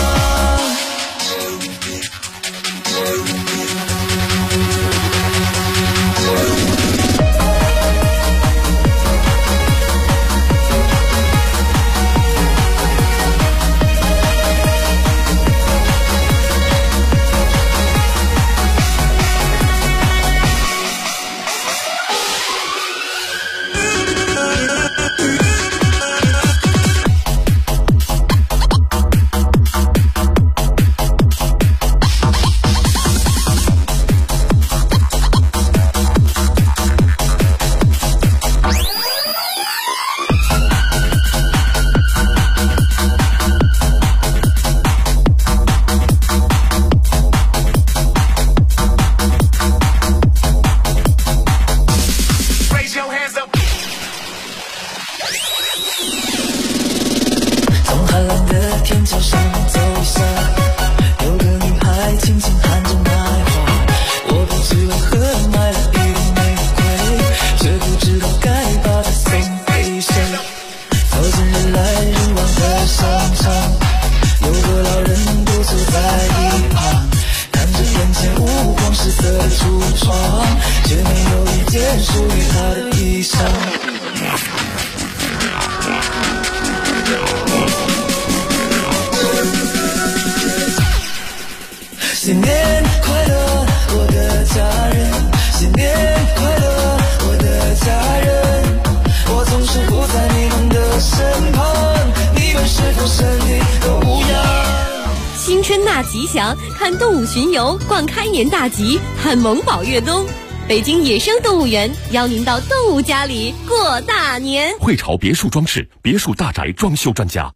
新年快乐，我的家人！新年快乐，我的家人！我总是不在你们的身旁，你们是否身体都无恙？ 新春纳吉祥，看动物巡游，逛开年大吉，看萌宝越冬。北京野生动物园邀您到动物家里过大年。 汇潮别墅装饰，别墅大宅装修专家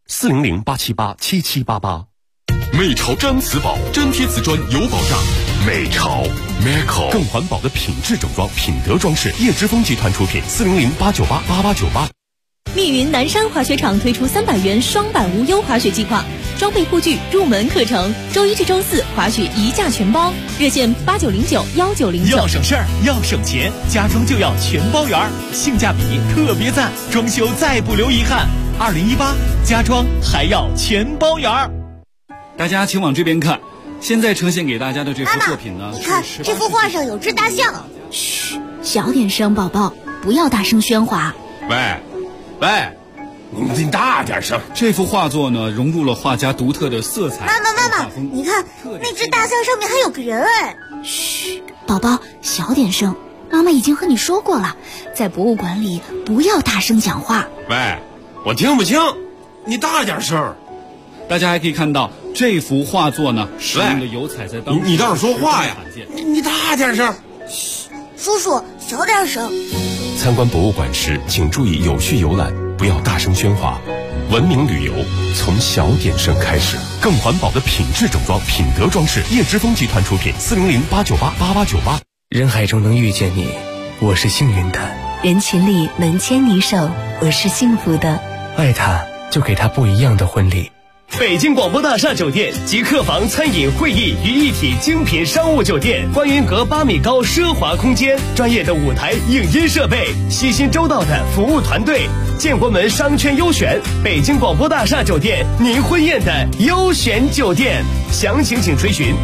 ，400-878-7788。美潮毡瓷宝，粘贴瓷砖有保障。美潮 Meco 更环保的品质整装，品德装饰，叶之峰集团出品，400-898-8898。 密云南山滑雪场推出300元双板无忧滑雪计划，装备护具、入门课程，周一至周四滑雪一价全包，热线8909-1909。 要省事儿，要省钱，家装就要全包圆，性价比特别赞，装修再不留遗憾。2018家装还要全包圆。 大家请往这边看，现在呈现给大家的这幅作品呢， 你看这幅画上有只大象。 嘘，小点声，宝宝，不要大声喧哗。 喂，你大点声。 这幅画作呢，融入了画家独特的色彩。 妈妈，你看那只大象上面还有个人哎。 嘘，宝宝，小点声。妈妈已经和你说过了，在博物馆里不要大声讲话。 喂，我听不清，你大点声。 大家还可以看到这幅画作呢，使用的油彩在当时你倒是说话呀！你大点声。 嘘，叔叔小点声。 参观博物馆时，请注意有序游览，不要大声喧哗。文明旅游从小点声开始，更环保的品质整装，品德装饰，叶之峰集团出品，400-898-8898。 人海中能遇见你，我是幸运的； 人群里能牵你手，我是幸福的。 爱他，就给他不一样的婚礼。 北京广播大厦酒店集客房、餐饮、会议于一体精品商务酒店，观云阁8米高奢华空间，专业的舞台影音设备，细心周到的服务团队，建国门商圈优选，北京广播大厦酒店，您婚宴的优选酒店。详情请垂询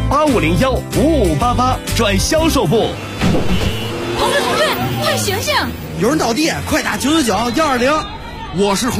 8501-5588转销售部。 同志，快醒醒！ 有人倒地，快打999-120。 我是